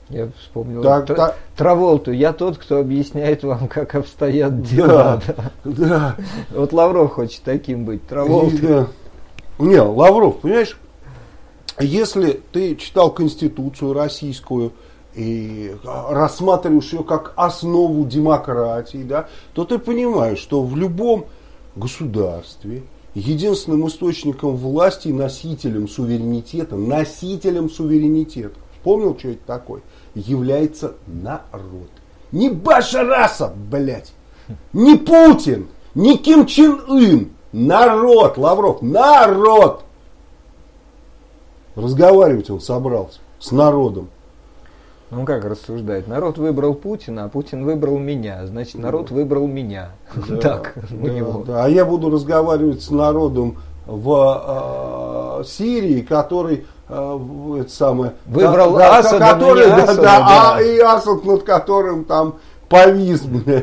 S2: Я вспомнил
S1: Траволту.
S2: Я тот, кто объясняет вам, как обстоят дела.
S1: Да.
S2: Вот Лавров хочет таким быть, Траволта.
S1: Да. Не, Лавров, понимаешь, если ты читал Конституцию российскую и рассматриваешь ее как основу демократии, да, то ты понимаешь, что в любом государстве единственным источником власти и носителем суверенитета, вспомнил, что это такое, является народ. Не Башар Асад, блядь, не Путин, не Ким Чен Ын, народ, Лавров, народ. Разговаривать он собрался с народом.
S2: Ну как рассуждать? Народ выбрал Путина, а Путин выбрал меня. Значит, народ выбрал меня.
S1: Да,
S2: так,
S1: да. А я буду разговаривать с народом в Сирии, который
S2: выбрал Асада,
S1: который, и Асад, над которым там повис,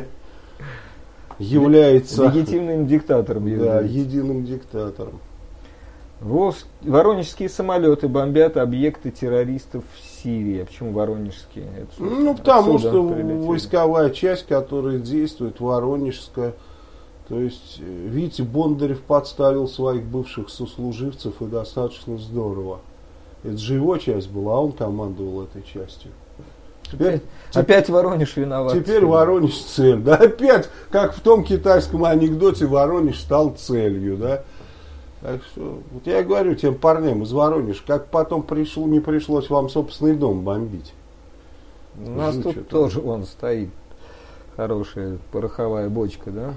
S1: является
S2: легитимным диктатором.
S1: Да, единым диктатором.
S2: Воронежские самолеты бомбят объекты террористов в Сирии. А почему воронежские?
S1: Потому что войсковая часть, которая действует, воронежская. То есть, видите, Бондарев подставил своих бывших сослуживцев, и достаточно здорово. Это же его часть была, а он командовал этой частью.
S2: Опять Воронеж виноват.
S1: Теперь Воронеж цель. Да, опять, как в том китайском анекдоте, Воронеж стал целью. Да? Так что, вот я говорю тем парням из Воронежа, как потом не пришлось вам собственный дом бомбить.
S2: У нас тут тоже он стоит. Хорошая пороховая бочка, да?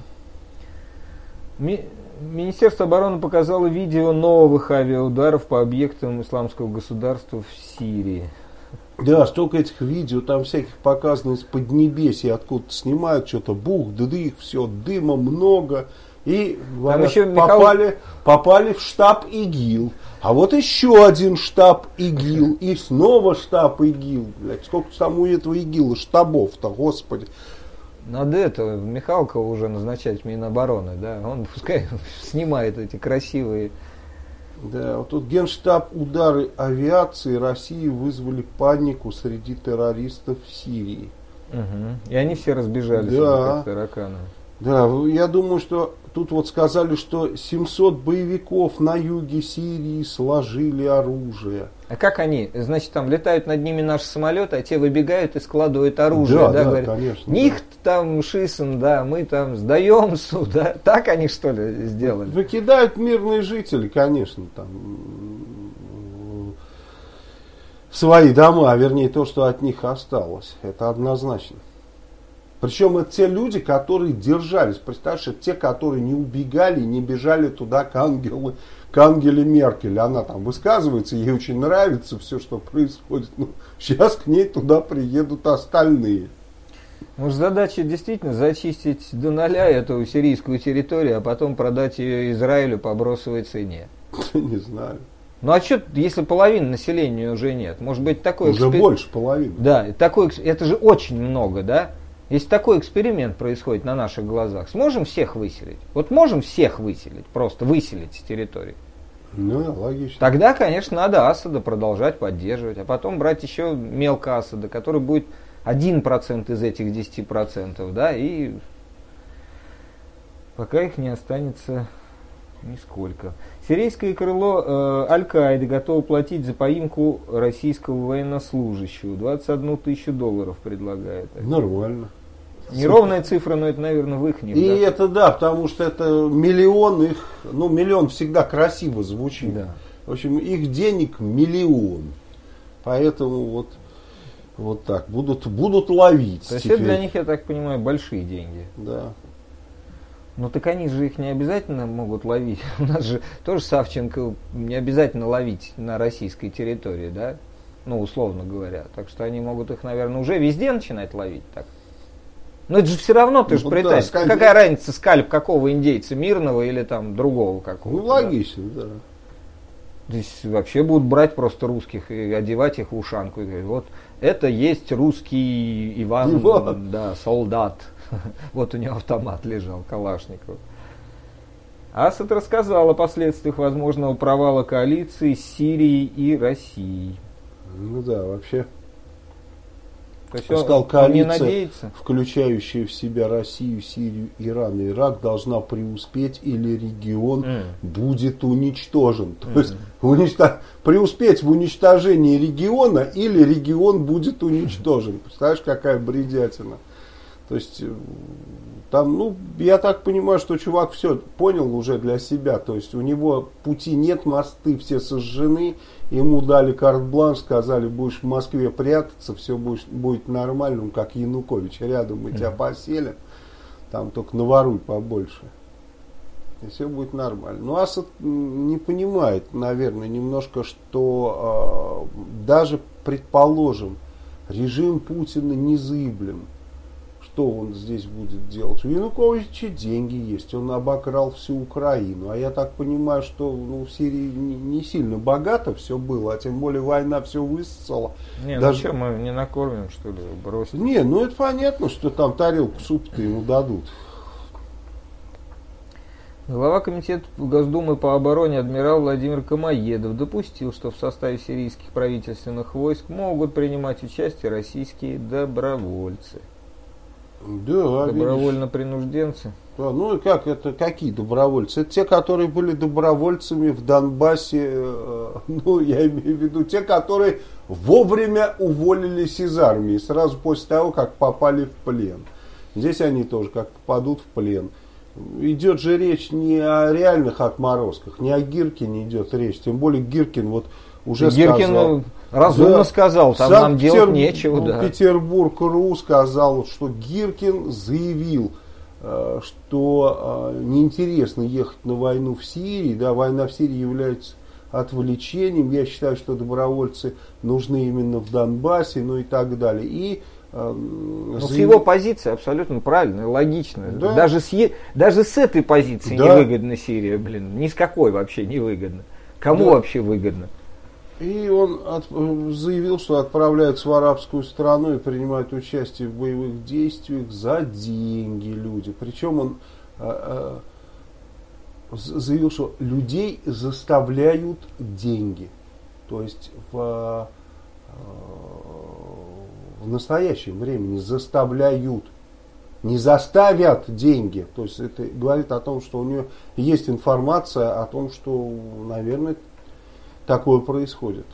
S2: Министерство обороны показало видео новых авиаударов по объектам исламского государства в Сирии.
S1: Да, столько этих видео, там всяких показано из Поднебесья, откуда-то снимают, что-то бух, дых, все, дыма много. И говорят, попали в штаб ИГИЛ. А вот еще один штаб ИГИЛ. И снова штаб ИГИЛ. Блядь, сколько там у этого ИГИЛа штабов-то, господи.
S2: Надо это Михалкова уже назначать в Минобороны, да? Он пускай снимает эти красивые.
S1: Да, вот тут Генштаб удары авиации России вызвали панику среди террористов в Сирии.
S2: Угу. И они все разбежались,
S1: да,
S2: как тараканы.
S1: Да, я думаю, что тут вот сказали, что 700 боевиков на юге Сирии сложили оружие.
S2: А как они? Значит, там летают над ними наши самолеты, а те выбегают и складывают оружие.
S1: Да,
S2: да,
S1: говорят, конечно.
S2: Нихт там шисан, да, мы там сдаем сюда. Так они, что ли, сделали?
S1: Выкидают мирные жители, конечно, там свои дома, а вернее то, что от них осталось. Это однозначно. Причем это те люди, которые держались. Представляешь, это те, которые не убегали, не бежали туда к Ангеле Меркель. Она там высказывается, ей очень нравится все, что происходит. Ну, сейчас к ней туда приедут остальные.
S2: Может, задача действительно зачистить до нуля эту сирийскую территорию, а потом продать ее Израилю по бросовой цене?
S1: Не знаю.
S2: Ну а что, если половины населения уже нет? Может быть, такой
S1: уже больше половины.
S2: Да, это же очень много, да? Если такой эксперимент происходит на наших глазах, сможем всех выселить? Вот можем всех выселить, просто выселить с территории?
S1: Ну, логично.
S2: Тогда, конечно, надо Асада продолжать поддерживать, а потом брать еще мелко Асада, который будет 1% из этих 10%, да, и пока их не останется нисколько. Сирийское крыло Аль-Каиды готово платить за поимку российского военнослужащего. 21 тысячу долларов предлагает.
S1: Нормально.
S2: Неровная цифра, но это, наверное, в их них.
S1: И да? Это да, потому что это миллион их, ну миллион всегда красиво звучит. Да. В общем, их денег миллион. Поэтому вот так, будут ловить.
S2: То есть это для них, я так понимаю, большие деньги.
S1: Да.
S2: Ну так они же их не обязательно могут ловить. У нас же тоже Савченко не обязательно ловить на российской территории, да? Ну, условно говоря. Так что они могут их, наверное, уже везде начинать ловить так. Но это же все равно, ты же представь, какая разница, скальп какого индейца, мирного или там другого какого-то.
S1: Ну, логично, да.
S2: То есть вообще будут брать просто русских и одевать их в ушанку. И говорить, вот это есть русский Иван. Да, солдат. Вот у него автомат лежал, Калашников. Асад рассказал о последствиях возможного провала коалиции с Сирией и Россией.
S1: Ну да, вообще
S2: То есть
S1: сказал,
S2: он не
S1: коалиция,
S2: надеется,
S1: включающая в себя Россию, Сирию, Иран и Ирак, должна преуспеть, или регион будет уничтожен. То есть преуспеть в уничтожении региона, или регион будет уничтожен. Представляешь, какая бредятина. То есть там, ну, я так понимаю, что чувак все понял уже для себя. То есть у него пути нет, мосты все сожжены. Ему дали карт-бланш, сказали, будешь в Москве прятаться, все будет нормально, как Янукович. Рядом мы тебя поселим, там только наворуй побольше. И все будет нормально. Но Асад не понимает, наверное, немножко, что даже, предположим, режим Путина незыблем. Что он здесь будет делать? У Януковича деньги есть, он обокрал всю Украину. А я так понимаю, что в Сирии не сильно богато все было, а тем более война все высосала.
S2: Не, даже... ну что, мы не накормим, что ли, бросить?
S1: Не, ну это понятно, что там тарелку супа-то ему дадут.
S2: Глава комитета Госдумы по обороне адмирал Владимир Камоедов допустил, что в составе сирийских правительственных войск могут принимать участие российские добровольцы.
S1: Да,
S2: добровольно-принужденцы.
S1: Да, ну и как это, какие добровольцы? Это те, которые были добровольцами в Донбассе, ну я имею в виду те, которые вовремя уволились из армии, сразу после того, как попали в плен. Здесь они тоже как попадут в плен. Идет же речь не о реальных отморозках, не о Гиркине идет речь, тем более Гиркин вот уже
S2: Гиркин
S1: сказал.
S2: Разумно сказал, там нам делать нечего. Да.
S1: Петербург.ру сказал, что Гиркин заявил, что неинтересно ехать на войну в Сирии, да, война в Сирии является отвлечением, я считаю, что добровольцы нужны именно в Донбассе, ну и так далее. И
S2: с его позиции абсолютно правильно, логично.
S1: Да.
S2: Даже с этой позиции
S1: да.
S2: невыгодна Сирия, ни с какой вообще невыгодно. Кому вообще выгодно?
S1: И он заявил, что отправляются в арабскую страну и принимают участие в боевых действиях за деньги люди. Причем он заявил, что людей заставляют деньги. То есть в настоящем времени заставляют. Не заставят деньги. То есть это говорит о том, что у нее есть информация о том, что, наверное, такое происходит.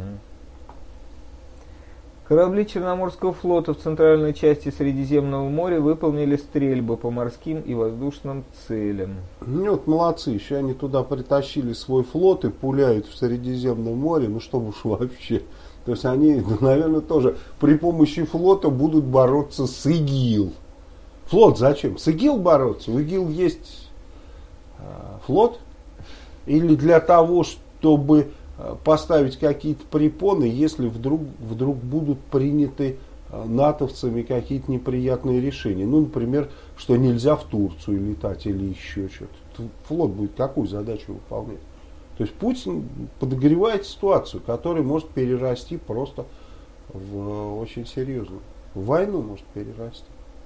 S2: Корабли Черноморского флота в центральной части Средиземного моря выполнили стрельбы по морским и воздушным целям.
S1: Ну вот молодцы, еще они туда притащили свой флот и пуляют в Средиземном море, ну чтобы уж вообще. То есть они, наверное, тоже при помощи флота будут бороться с ИГИЛ. Флот зачем? С ИГИЛ бороться? У ИГИЛ есть флот? Или для того, чтобы поставить какие-то препоны, если вдруг будут приняты натовцами какие-то неприятные решения. Ну, например, что нельзя в Турцию летать или еще что-то. Флот будет какую задачу выполнять? То есть Путин подогревает ситуацию, которая может перерасти просто в очень серьезную. В войну может перерасти.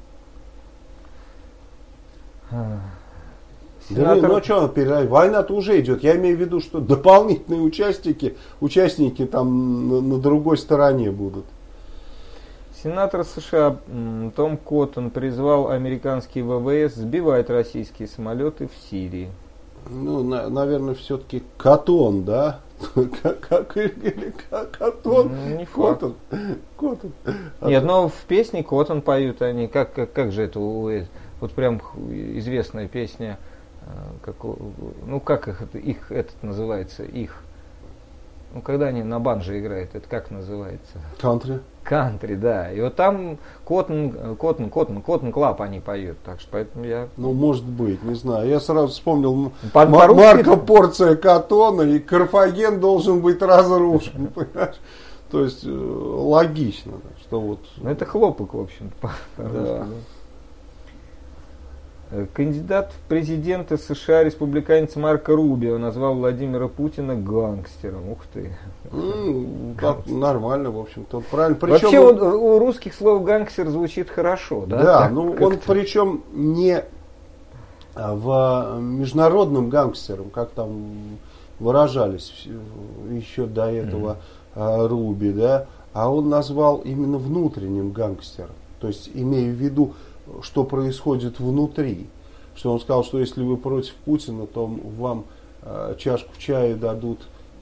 S1: Да, ну что она перерастет? Война-то уже идет. Я имею в виду, что дополнительные участники там на другой стороне будут.
S2: Сенатор США Том Коттон призвал американские ВВС сбивать российские самолеты в Сирии.
S1: Ну, наверное, все-таки Катон, да? Катон?
S2: Не факт.
S1: Коттон.
S2: Нет, но в песне Коттон поют они. Как же это? Вот прям известная песня. Как их этот называется? Ну, когда они на банджо играют, это как называется? Кантри, да. И вот там Cotton Club они поют. Так что поэтому я...
S1: Ну, может быть, не знаю. Я сразу вспомнил Марка Порция Катона, и Карфаген должен быть разрушен. Понимаешь? То есть логично, что вот...
S2: Ну, это хлопок, в общем-то, по-русски. Кандидат в президенты США, республиканец Марко Рубио, назвал Владимира Путина гангстером. Ух ты.
S1: Нормально, в общем-то. Правильно.
S2: Причем вообще у русских слово гангстер звучит хорошо, да?
S1: Да, он причем не в международным гангстером, как там выражались еще до этого Руби, да, а он назвал именно внутренним гангстером. То есть, имея в виду, что происходит внутри. Что он сказал, что если вы против Путина, то вам чашку чая дадут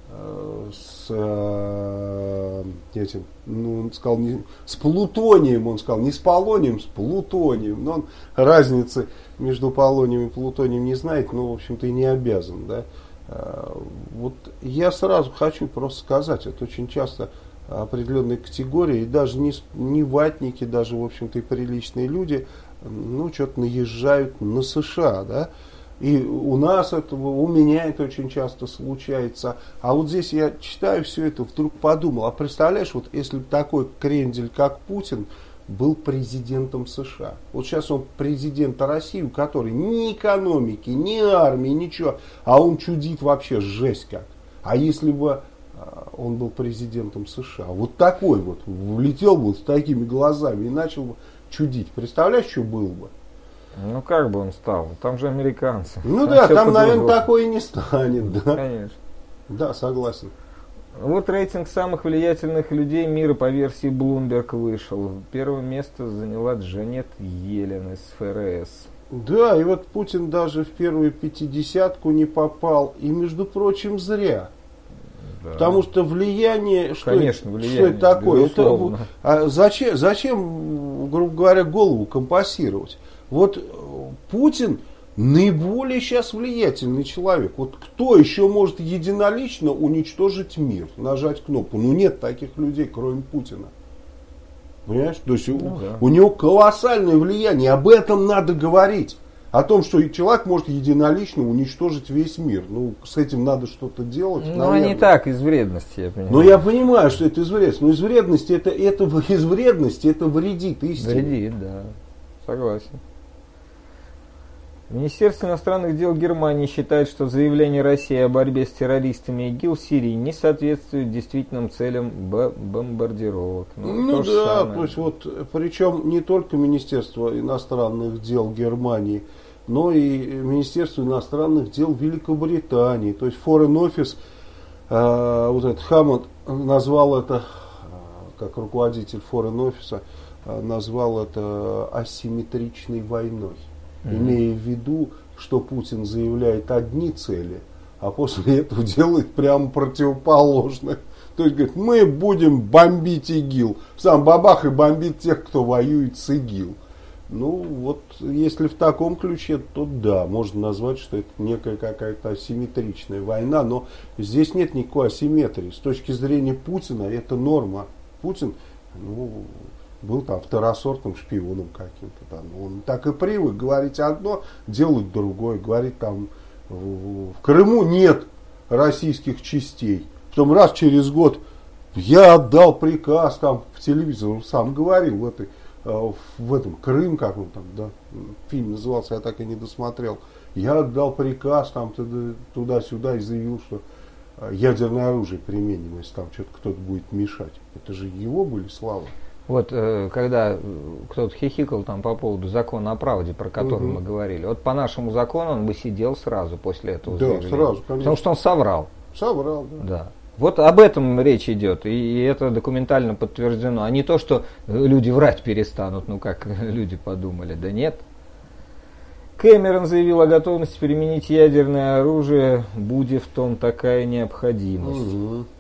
S1: с этим, он сказал, с плутонием, он сказал, не с полонием, с плутонием. Но он разницы между полонием и плутонием не знает, но, в общем-то, и не обязан. Да? Вот я сразу хочу просто сказать, это очень часто определенные категории, и даже не ватники, даже, в общем-то, и приличные люди, что-то наезжают на США, да, и у нас этого, у меня это очень часто случается, а вот здесь я читаю все это, вдруг подумал, а представляешь, вот если бы такой крендель, как Путин, был президентом США, вот сейчас он президент России, у которой ни экономики, ни армии, ничего, а он чудит вообще жесть как, а если бы он был президентом США, вот такой вот, влетел бы с такими глазами и начал бы чудить. Представляешь, что было бы?
S2: Ну, как бы он стал? Там же американцы.
S1: Ну да, там, наверное, такое и не станет. Да?
S2: Конечно.
S1: Да, согласен.
S2: Вот рейтинг самых влиятельных людей мира по версии Bloomberg вышел. Первое место заняла Джанет Йеллен из ФРС.
S1: Да, и вот Путин даже в первую 50-ку не попал. И, между прочим, зря. Да. Потому что влияние,
S2: конечно, влияние,
S1: что это такое? Это, зачем, грубо говоря, голову компасировать? Вот Путин наиболее сейчас влиятельный человек. Вот кто еще может единолично уничтожить мир? Нажать кнопку. Ну нет таких людей, кроме Путина. Понимаешь? То есть у него колоссальное влияние. Об этом надо говорить. О том, что человек может единолично уничтожить весь мир. Ну, с этим надо что-то делать.
S2: Ну, а не так, из вредности, я понимаю.
S1: Ну, я понимаю, что это из вредности. Но из вредности это вредит истине.
S2: Вредит, да. Согласен. Министерство иностранных дел Германии считает, что заявление России о борьбе с террористами ИГИЛ в Сирии не соответствует действительным целям бомбардировок.
S1: Ну да, то есть вот, причем не только Министерство иностранных дел Германии, но и Министерство иностранных дел Великобритании. То есть Foreign Office, вот этот Хаммонд назвал это, как руководитель Foreign Office, назвал это асимметричной войной. Имея в виду, что Путин заявляет одни цели, а после этого делает прямо противоположное. То есть говорит, мы будем бомбить ИГИЛ. Сам бабах и бомбит тех, кто воюет с ИГИЛ. Ну вот, если в таком ключе, то да, можно назвать, что это некая какая-то асимметричная война, но здесь нет никакой асимметрии. С точки зрения Путина это норма. Путин, был там второсортным шпионом каким-то там. Он так и привык говорить одно, делать другое. Говорит там, в Крыму нет российских частей. Потом раз через год я отдал приказ, там в телевизор сам говорил, в этом Крым, как он там, да, фильм назывался, я так и не досмотрел. Я отдал приказ там туда-сюда и заявил, что ядерное оружие применим, если там что-то кто-то будет мешать. Это же его были слова.
S2: Вот, когда кто-то хихикал там по поводу закона о правде, про который мы говорили, вот по нашему закону он бы сидел сразу после этого заявления.
S1: Да, сразу, конечно.
S2: Потому что он соврал.
S1: Соврал,
S2: да. Вот об этом речь идет, и это документально подтверждено. А не то, что люди врать перестанут, как люди подумали. Да нет. Кэмерон заявил о готовности применить ядерное оружие, будет в том такая необходимость.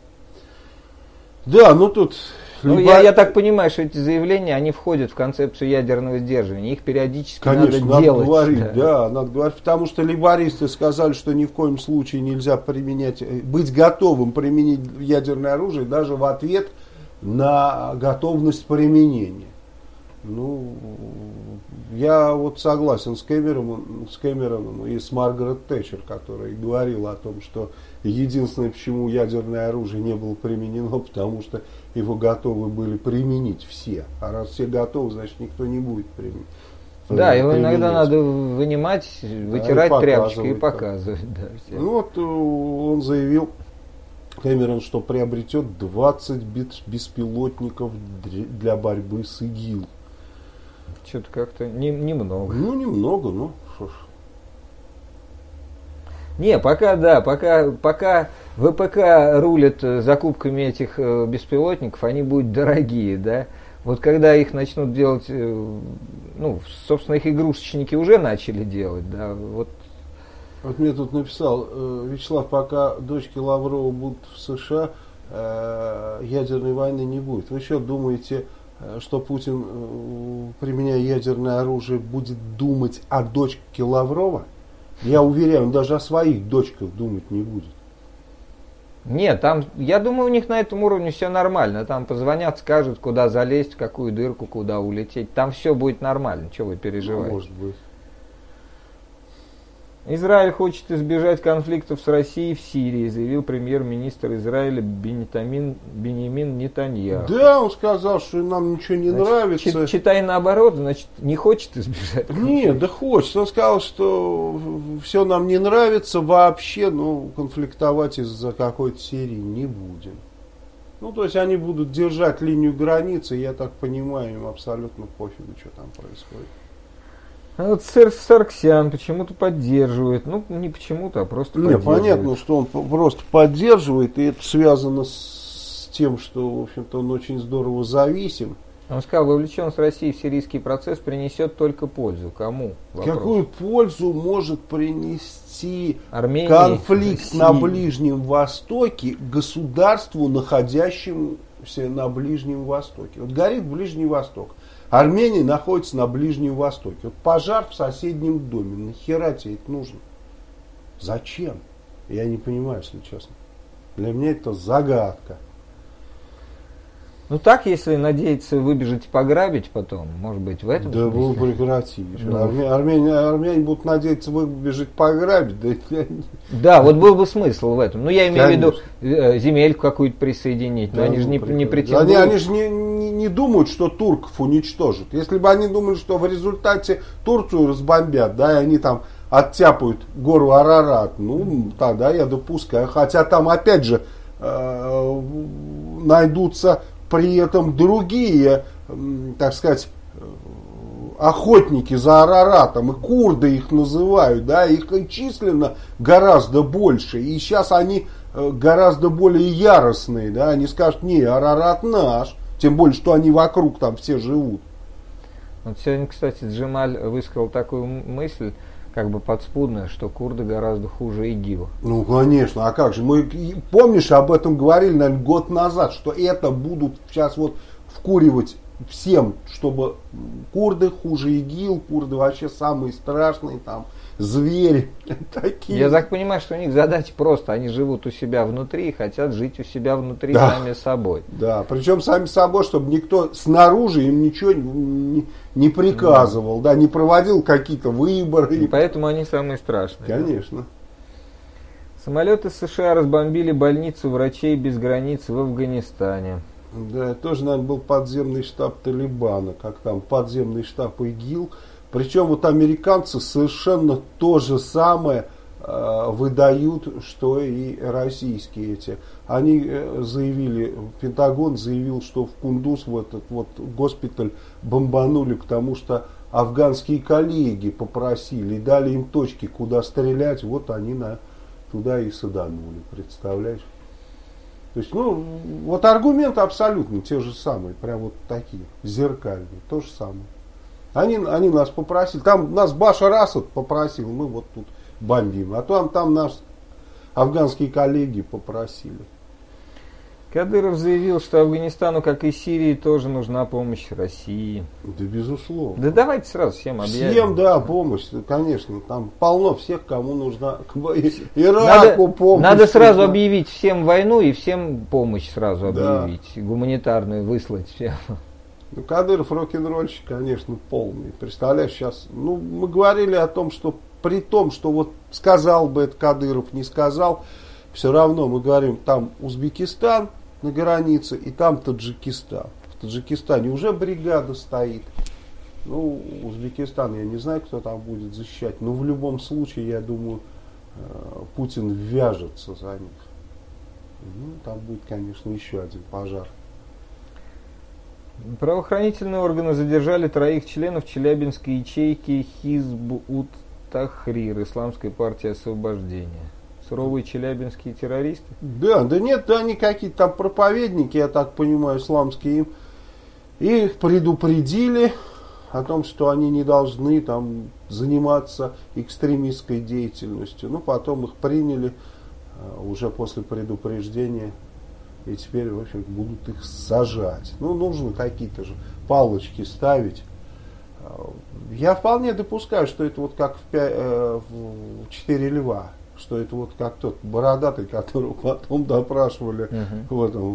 S1: Да, тут...
S2: я так понимаю, что эти заявления, они входят в концепцию ядерного сдерживания. Их периодически надо делать.
S1: Говорить, да, надо говорить, потому что лейбористы сказали, что ни в коем случае нельзя быть готовым применить ядерное оружие даже в ответ на готовность применения. Я вот согласен с Кэмероном и с Маргарет Тэтчер, которая говорила о том, что единственное, почему ядерное оружие не было применено, потому что его готовы были применить все. А раз все готовы, значит никто не будет применять.
S2: Да, его иногда надо вынимать, вытирать тряпочкой и показывать. Да,
S1: он заявил, Кэмерон, что приобретет 20 беспилотников для борьбы с ИГИЛ.
S2: Что-то как-то немного.
S1: Немного, что ж.
S2: Не, пока да, пока ВПК рулит закупками этих беспилотников, они будут дорогие, да. Вот когда их начнут делать, ну, собственно, их игрушечники уже начали делать, да, вот.
S1: Вот мне тут написал Вячеслав, пока дочки Лаврова будут в США, ядерной войны не будет. Вы что думаете, что Путин, применяя ядерное оружие, будет думать о дочке Лаврова? Я уверяю, он даже о своих дочках думать не будет.
S2: Нет, там, я думаю, у них на этом уровне все нормально. Там позвонят, скажут, куда залезть, в какую дырку, куда улететь. Там все будет нормально, что вы переживаете.
S1: Ну, может быть.
S2: Израиль хочет избежать конфликтов с Россией в Сирии, заявил премьер-министр Израиля Беньямин Нетаньяху.
S1: Да, он сказал, что нам ничего не нравится.
S2: Читай наоборот, значит, не хочет избежать конфликтов.
S1: Нет, да хочет. Он сказал, что все нам не нравится вообще, но конфликтовать из-за какой-то Сирии не будем. Ну, то есть они будут держать линию границы, я так понимаю, им абсолютно пофигу, что там происходит.
S2: А вот Сарксян почему-то поддерживает. Ну, не почему-то, а просто поддерживает.
S1: Понятно, что он просто поддерживает, и это связано с тем, что, в общем-то, он очень здорово зависим.
S2: Он сказал, вовлеченность России в сирийский процесс принесет только пользу. Кому? Вопрос.
S1: Какую пользу может принести
S2: Армении,
S1: конфликт
S2: России
S1: на Ближнем Востоке государству, находящемуся на Ближнем Востоке? Вот горит Ближний Восток. Армения находится на Ближнем Востоке. Вот пожар в соседнем доме. Нахера тебе это нужно? Зачем? Я не понимаю, если честно. Для меня это загадка.
S2: Ну так, если надеяться выбежать и пограбить потом, может быть, в этом
S1: Да вы прекратите. Армяне будут надеяться выбежать пограбить.
S2: Да, вот был бы смысл в этом. Ну, я имею в виду земельку какую-то присоединить. Но они же не претендуют.
S1: Они же не думают, что турков уничтожат. Если бы они думали, что в результате Турцию разбомбят, да, и они там оттяпают гору Арарат, ну, тогда я допускаю. Хотя там, опять же, найдутся при этом другие, так сказать, охотники за Араратом, и курды их называют, да, их численно гораздо больше, и сейчас они гораздо более яростные, да, они скажут, не, Арарат наш, тем более, что они вокруг там все живут.
S2: Вот сегодня, кстати, Джемаль высказал такую мысль, как бы подспудная, что курды гораздо хуже ИГИЛ.
S1: Ну, конечно, а как же? Мы, помнишь, об этом говорили, наверное, год назад, что это будут сейчас вот вкуривать всем, чтобы курды хуже ИГИЛ, курды вообще самые страшные там звери такие.
S2: Я так понимаю, что у них задача просто, они живут у себя внутри и хотят жить у себя внутри сами собой.
S1: Да, причем сами собой, чтобы никто снаружи им ничего не приказывал, да, не проводил какие-то выборы.
S2: И поэтому они самые страшные.
S1: Конечно.
S2: Да? Самолеты США разбомбили больницу врачей без границ в Афганистане.
S1: Да, это тоже, наверное, был подземный штаб Талибана, как там подземный штаб ИГИЛ. Причем вот американцы совершенно то же самое выдают, что и российские эти. Они заявили, Пентагон заявил, что в Кундуз в этот вот госпиталь бомбанули, потому что афганские коллеги попросили, дали им точки, куда стрелять, вот они туда и саданули, представляешь? То есть, ну, вот аргументы абсолютно те же самые, прям вот такие, зеркальные, то же самое. Они нас попросили, там нас Башар Асад попросил, мы вот тут бомбим, а там наши афганские коллеги попросили.
S2: Кадыров заявил, что Афганистану, как и Сирии, тоже нужна помощь России.
S1: Да, безусловно.
S2: Да давайте сразу всем объявим.
S1: Всем, да, помощь, конечно. Там полно всех, кому нужна Ираку помощь.
S2: Надо сразу объявить всем войну и всем помощь сразу объявить. Да. Гуманитарную выслать всем.
S1: Ну, Кадыров рок-н-ролльщик, конечно, полный. Представляешь, сейчас, ну, мы говорили о том, что при том, что вот сказал бы это Кадыров, не сказал, все равно мы говорим, там Узбекистан на границе и там Таджикистан. В Таджикистане уже бригада стоит. Ну, Узбекистан, я не знаю, кто там будет защищать, но в любом случае, я думаю, Путин вяжется за них. Ну, там будет, конечно, еще один пожар.
S2: Правоохранительные органы задержали 3 членов челябинской ячейки Хизб-ут Тахрир, Исламская партия освобождения. Суровые челябинские террористы?
S1: Да нет, да, они какие-то там проповедники, я так понимаю, исламские. Их предупредили о том, что они не должны там заниматься экстремистской деятельностью. Ну, потом их приняли уже после предупреждения. И теперь, в общем, будут их сажать. Ну, нужно какие-то же палочки ставить. Я вполне допускаю, что это вот как в «Четыре льва». Что это вот как тот бородатый, которого потом допрашивали в этом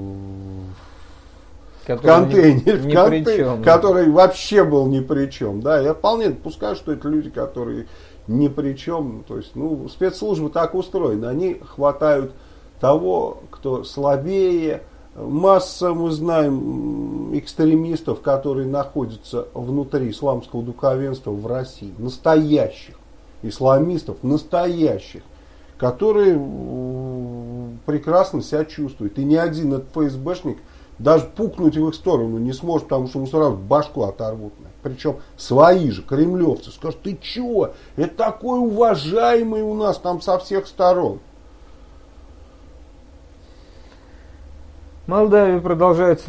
S1: контейнере, который вообще был ни при чем. Да, я вполне допускаю, что это люди, которые ни при чем. То есть, ну, спецслужбы так устроены. Они хватают того, кто слабее. Масса, мы знаем, экстремистов, которые находятся внутри исламского духовенства в России. Настоящих исламистов, настоящих, которые прекрасно себя чувствуют. И ни один этот ФСБшник даже пукнуть в их сторону не сможет, потому что ему сразу башку оторвут. Причем свои же кремлевцы скажут: ты чего? Это такой уважаемый у нас там со всех сторон.
S2: В Молдавии продолжаются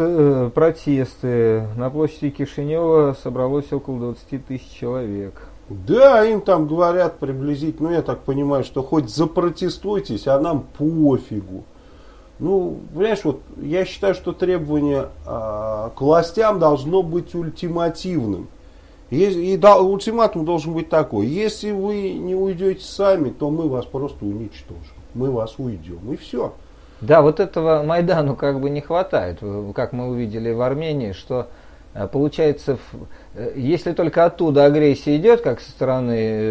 S2: протесты. На площади Кишинева собралось около 20 тысяч человек.
S1: Да, им там говорят приблизительно, ну я так понимаю, что хоть запротестуйтесь, а нам пофигу. Ну, понимаешь, вот я считаю, что требование к властям должно быть ультимативным. Ультиматум должен быть такой: если вы не уйдете сами, то мы вас просто уничтожим. Мы вас уйдем. И все.
S2: Да, вот этого Майдану как бы не хватает, как мы увидели в Армении, что получается, если только оттуда агрессия идет, как со стороны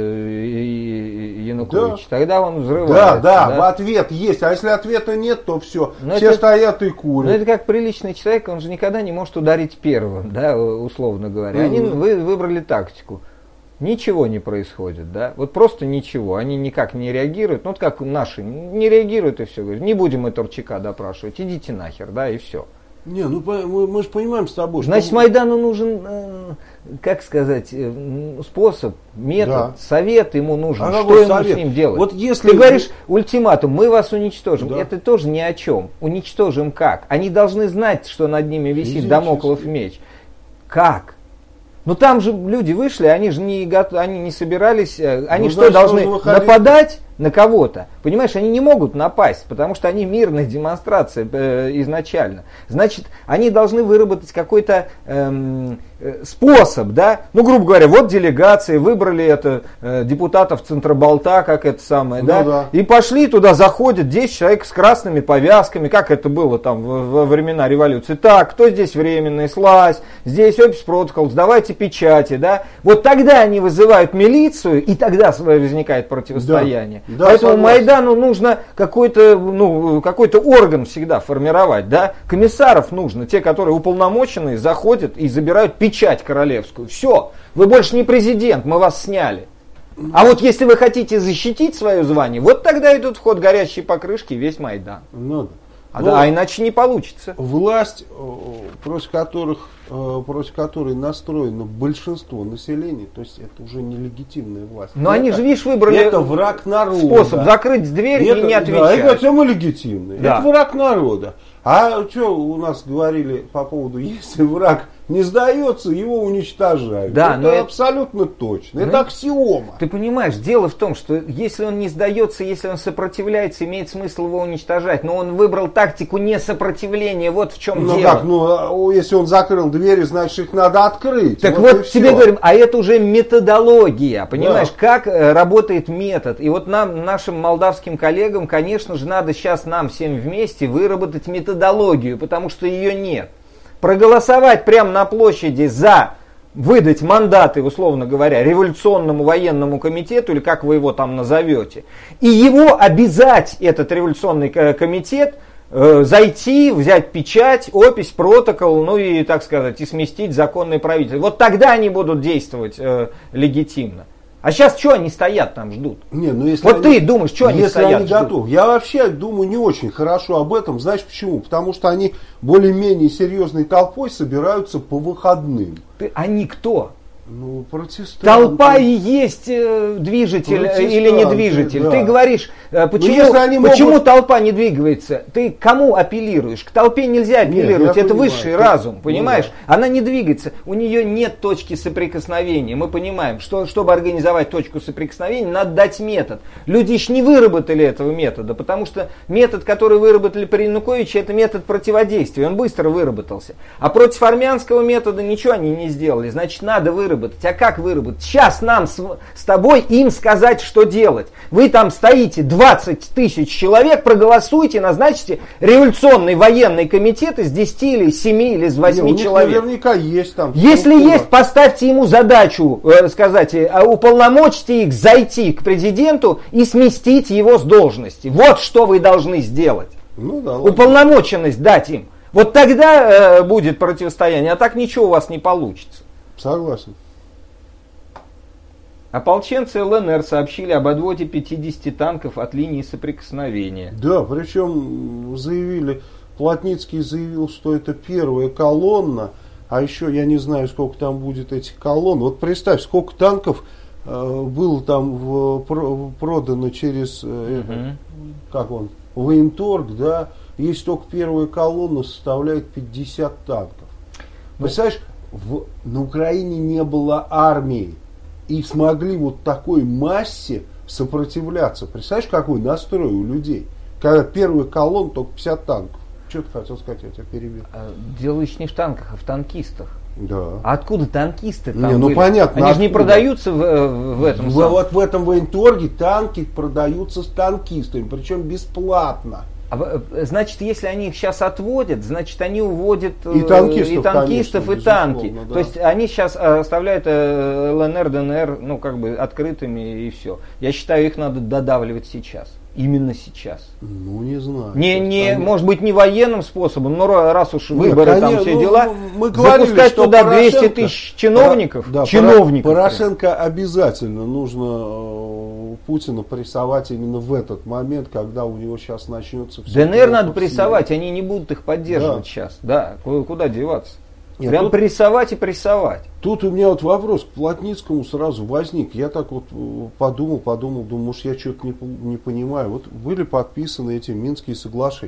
S2: Януковича, да, тогда он взрывается.
S1: Да, в ответ есть, а если ответа нет, то все, все стоят и курят.
S2: Но это как приличный человек, он же никогда не может ударить первым, да, условно говоря. Они выбрали тактику. Ничего не происходит, да, вот просто ничего, они никак не реагируют, ну вот как наши, не реагируют и все, говорят: не будем мы Торчака допрашивать, идите нахер, да, и все.
S1: Не, ну мы же понимаем с тобой,
S2: значит, что Майдану нужен, как сказать, способ, метод, да, совет ему нужен, что ему совет с ним делать. Вот если ты говоришь ультиматум, мы вас уничтожим, да, это тоже ни о чем. Уничтожим как? Они должны знать, что над ними висит дамоклов меч. Как? Ну там же люди вышли, они же не собирались, они что, должны нападать на кого-то? Понимаешь, они не могут напасть, потому что они мирная демонстрация изначально. Значит, они должны выработать какой-то способ, да, ну, грубо говоря, вот делегации, выбрали депутатов Центробалта, как это самое, ну, да, и пошли туда, заходят 10 человек с красными повязками, как это было там во времена революции. Так, кто здесь временный, слазь, здесь опись протокол, сдавайте печати, да. Вот тогда они вызывают милицию, и тогда возникает противостояние. Да, поэтому согласен. Майдану нужно какой-то орган всегда формировать, да. Комиссаров нужно, те, которые уполномоченные, заходят и забирают печать королевскую. Все, вы больше не президент, мы вас сняли. А вот если вы хотите защитить свое звание, вот тогда идут в ход горящие покрышки, весь Майдан.
S1: Ну,
S2: а иначе не получится.
S1: Власть, против которой настроено большинство населения, то есть это уже нелегитимная власть.
S2: Но они же, видишь, выбрали
S1: это враг народа.
S2: Способ закрыть дверь и не отвечать.
S1: Да, это мы легитимные. Да. Это враг народа. А что у нас говорили по поводу, если враг не сдается, его уничтожают. Да, это абсолютно точно. Это аксиома.
S2: Ты понимаешь, дело в том, что если он не сдается, если он сопротивляется, имеет смысл его уничтожать. Но он выбрал тактику несопротивления. Вот в чем дело.
S1: Как? Если он закрыл двери, значит их надо открыть.
S2: Так вот тебе говорим, а это уже методология. Понимаешь, да, как работает метод. И вот нашим молдавским коллегам, конечно же, надо сейчас нам всем вместе выработать методологию, потому что ее нет. Проголосовать прямо на площади за выдать мандаты, условно говоря, революционному военному комитету, или как вы его там назовете, и его обязать, этот революционный комитет, зайти, взять печать, опись, протокол, ну и, так сказать, и сместить законное правительство. Вот тогда они будут действовать легитимно. А сейчас что они стоят там, ждут?
S1: Не, ну если
S2: вот ты думаешь, что они стоят,
S1: если они готовы. Я вообще думаю не очень хорошо об этом. Знаешь почему? Потому что они более-менее серьезной толпой собираются по выходным.
S2: Они кто?
S1: Ну, протестанты.
S2: Толпа и есть движитель или не движитель.
S1: Да.
S2: Ты говоришь, почему толпа не двигается? Ты кому апеллируешь? К толпе нельзя апеллировать, это высший разум, понимаешь? Она не двигается, у нее нет точки соприкосновения. Мы понимаем, что чтобы организовать точку соприкосновения, надо дать метод. Люди ж не выработали этого метода, потому что метод, который выработали при Януковиче, это метод противодействия, он быстро выработался. А против армянского метода ничего они не сделали, значит надо выработать. А как выработать? Сейчас нам с тобой им сказать, что делать. Вы там стоите 20 тысяч человек, проголосуйте, назначите революционный военный комитет из 10 или 7 или из 8 человек.
S1: Наверняка есть там.
S2: Если есть, поставьте ему задачу, сказать, уполномочьте их зайти к президенту и сместить его с должности. Вот что вы должны сделать.
S1: Ну, да,
S2: уполномоченность дать им. Вот тогда будет противостояние, а так ничего у вас не получится.
S1: Согласен.
S2: Ополченцы ЛНР сообщили об отводе 50 танков от линии соприкосновения.
S1: Да, причем Плотницкий заявил, что это первая колонна, а еще я не знаю, сколько там будет этих колонн. Вот представь, сколько танков было там продано через военторг, да, если только первая колонна составляет 50 танков. Представляешь, на Украине не было армии. И смогли вот такой массе сопротивляться. Представляешь, какой настрой у людей? Когда первая колонна только 50 танков. Что ты хотел сказать, я тебя перебил?
S2: Дело еще не в танках, а в танкистах.
S1: Да.
S2: А откуда танкисты там
S1: были?
S2: Понятно. Они же не продаются в этом самом.
S1: Вот в этом военторге танки продаются с танкистами, причем бесплатно.
S2: Значит, если они их сейчас отводят, значит, они уводят
S1: и танкистов,
S2: конечно, и танки.
S1: Да.
S2: То есть они сейчас оставляют ЛНР, ДНР, открытыми и все. Я считаю, их надо додавливать сейчас. Именно сейчас.
S1: Ну, не знаю.
S2: Может быть, не военным способом, но раз уж выборы, там все дела,
S1: мы говорили,
S2: запускать туда 200 тысяч чиновников.
S1: Порошенко обязательно нужно Путина прессовать именно в этот момент, когда у него сейчас начнется все.
S2: ДНР надо прессовать, они не будут их поддерживать сейчас. Да, куда деваться? Прям прессовать и прессовать.
S1: Тут у меня вот вопрос к Плотницкому сразу возник. Я так вот подумал, думаю, может, я что-то не понимаю. Вот были подписаны эти Минские соглашения.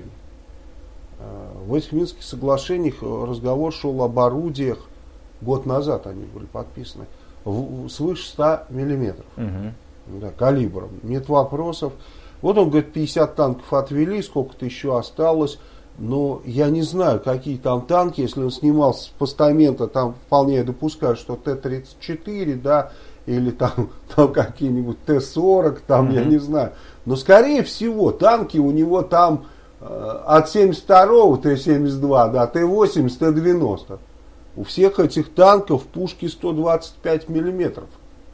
S1: В этих Минских соглашениях разговор шел об орудиях, год назад они были подписаны, свыше 100 миллиметров. Да, калибром. Нет вопросов. Вот он говорит, 50 танков отвели, сколько-то еще осталось. Но я не знаю, какие там танки, если он снимал с постамента, там вполне я допускаю, что Т-34, да, или там какие-нибудь Т-40, там, я не знаю. Но скорее всего, танки у него там от 72-го Т-72 до Т-80, Т-90. У всех этих танков пушки 125 миллиметров.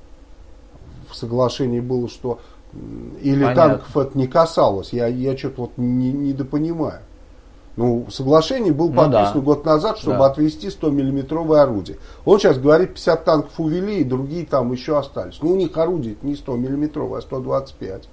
S1: В соглашении было, что или понятно. Танков это не касалось, я что-то вот не допонимаю. Ну, соглашение было подписано год назад, чтобы отвезти 100-миллиметровое орудие. Он сейчас говорит, 50 танков увели, и другие там еще остались. Ну, у них орудие не 100-миллиметровое, а 125.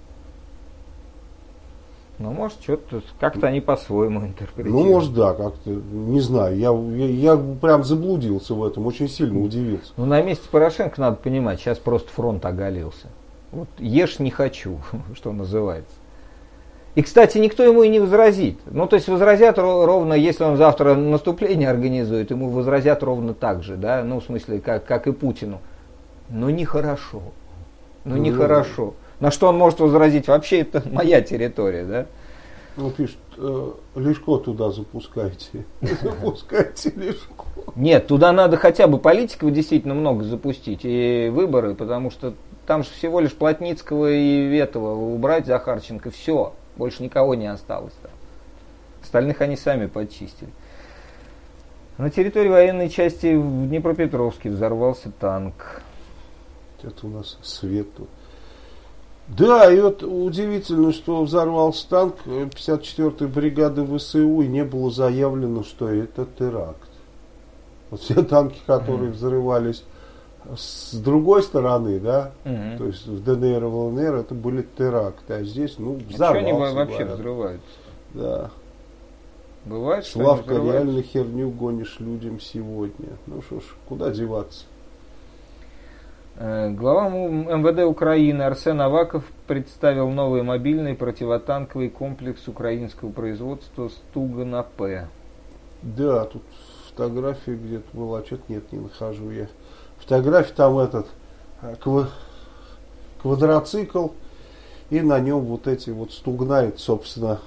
S2: Ну, может, что-то как-то они по-своему интерпретируют.
S1: Ну, может, да, как-то, не знаю. Я прям заблудился в этом, очень сильно удивился.
S2: Ну, на месте Порошенко надо понимать, сейчас просто фронт оголился. Вот ешь не хочу, что называется. И, кстати, никто ему и не возразит. Ну, то есть возразят ровно, если он завтра наступление организует, ему возразят ровно так же, да, ну, в смысле, как и Путину. Но нехорошо. Нехорошо. На что он может возразить? Вообще, это моя территория, да?
S1: Ну, пишет, Лешко туда запускайте. Запускайте Лешко.
S2: Нет, туда надо хотя бы политиков действительно много запустить. И выборы, потому что там же всего лишь Плотницкого и Ветова убрать, Захарченко, все. Больше никого не осталось. Да. Остальных они сами подчистили. На территории военной части в Днепропетровске взорвался танк.
S1: Это у нас свет тут. Да, и вот удивительно, что взорвался танк 54-й бригады ВСУ, и не было заявлено, что это теракт. Вот все танки, которые взрывались с другой стороны, да, то есть в ДНР и в ЛНР, это были теракты, а здесь, взорвался.
S2: Что они вообще взрываются?
S1: Да.
S2: Бывает, что
S1: Славка, реально херню гонишь людям сегодня. Ну что ж, куда деваться?
S2: Глава МВД Украины Арсен Аваков представил новый мобильный противотанковый комплекс украинского производства «Стугна-П».
S1: Да, тут фотография где-то была, что-то нет, не нахожу я. Фотография там этот квадроцикл, и на нем вот эти вот «Стугна», это, собственно,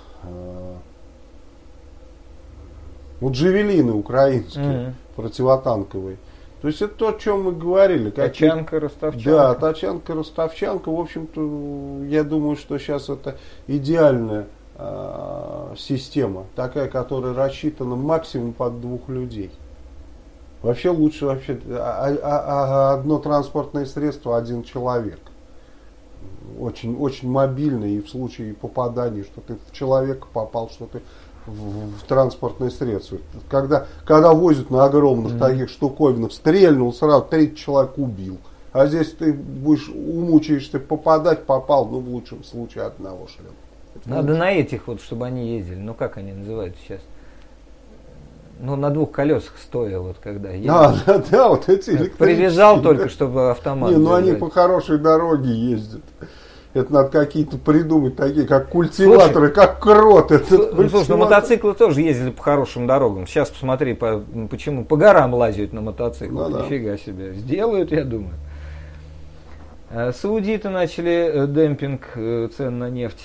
S1: вот джавелины украинские, противотанковые. То есть это то, о чем мы говорили.
S2: Тачанка, ростовчанка.
S1: Да, тачанка, ростовчанка. В общем-то, я думаю, что сейчас это идеальная система. Такая, которая рассчитана максимум под 2 людей. Вообще лучше одно транспортное средство, 1 человек. Очень, очень мобильно, и в случае попадания, что ты в человека попал, что ты в транспортное средство. Когда возят на огромных таких штуковинах, стрельнул сразу, 30 человек убил. А здесь ты будешь умучаешься попадать, попал, ну в лучшем случае одного шлема.
S2: Надо на этих вот, чтобы они ездили. Ну как они называются сейчас? Ну на 2 колесах стоя, вот когда ездят.
S1: Да, вот эти электрические.
S2: Привязал только, чтобы автомат.
S1: Не, ну они по хорошей дороге ездят. Это надо какие-то придумать, такие как культиваторы, как крот.
S2: Слушай, ну мотоциклы тоже ездили по хорошим дорогам. Сейчас посмотри, почему по горам лазят на мотоциклах. Ну, нифига себе. Сделают, я думаю. Саудиты начали демпинг цен на нефть.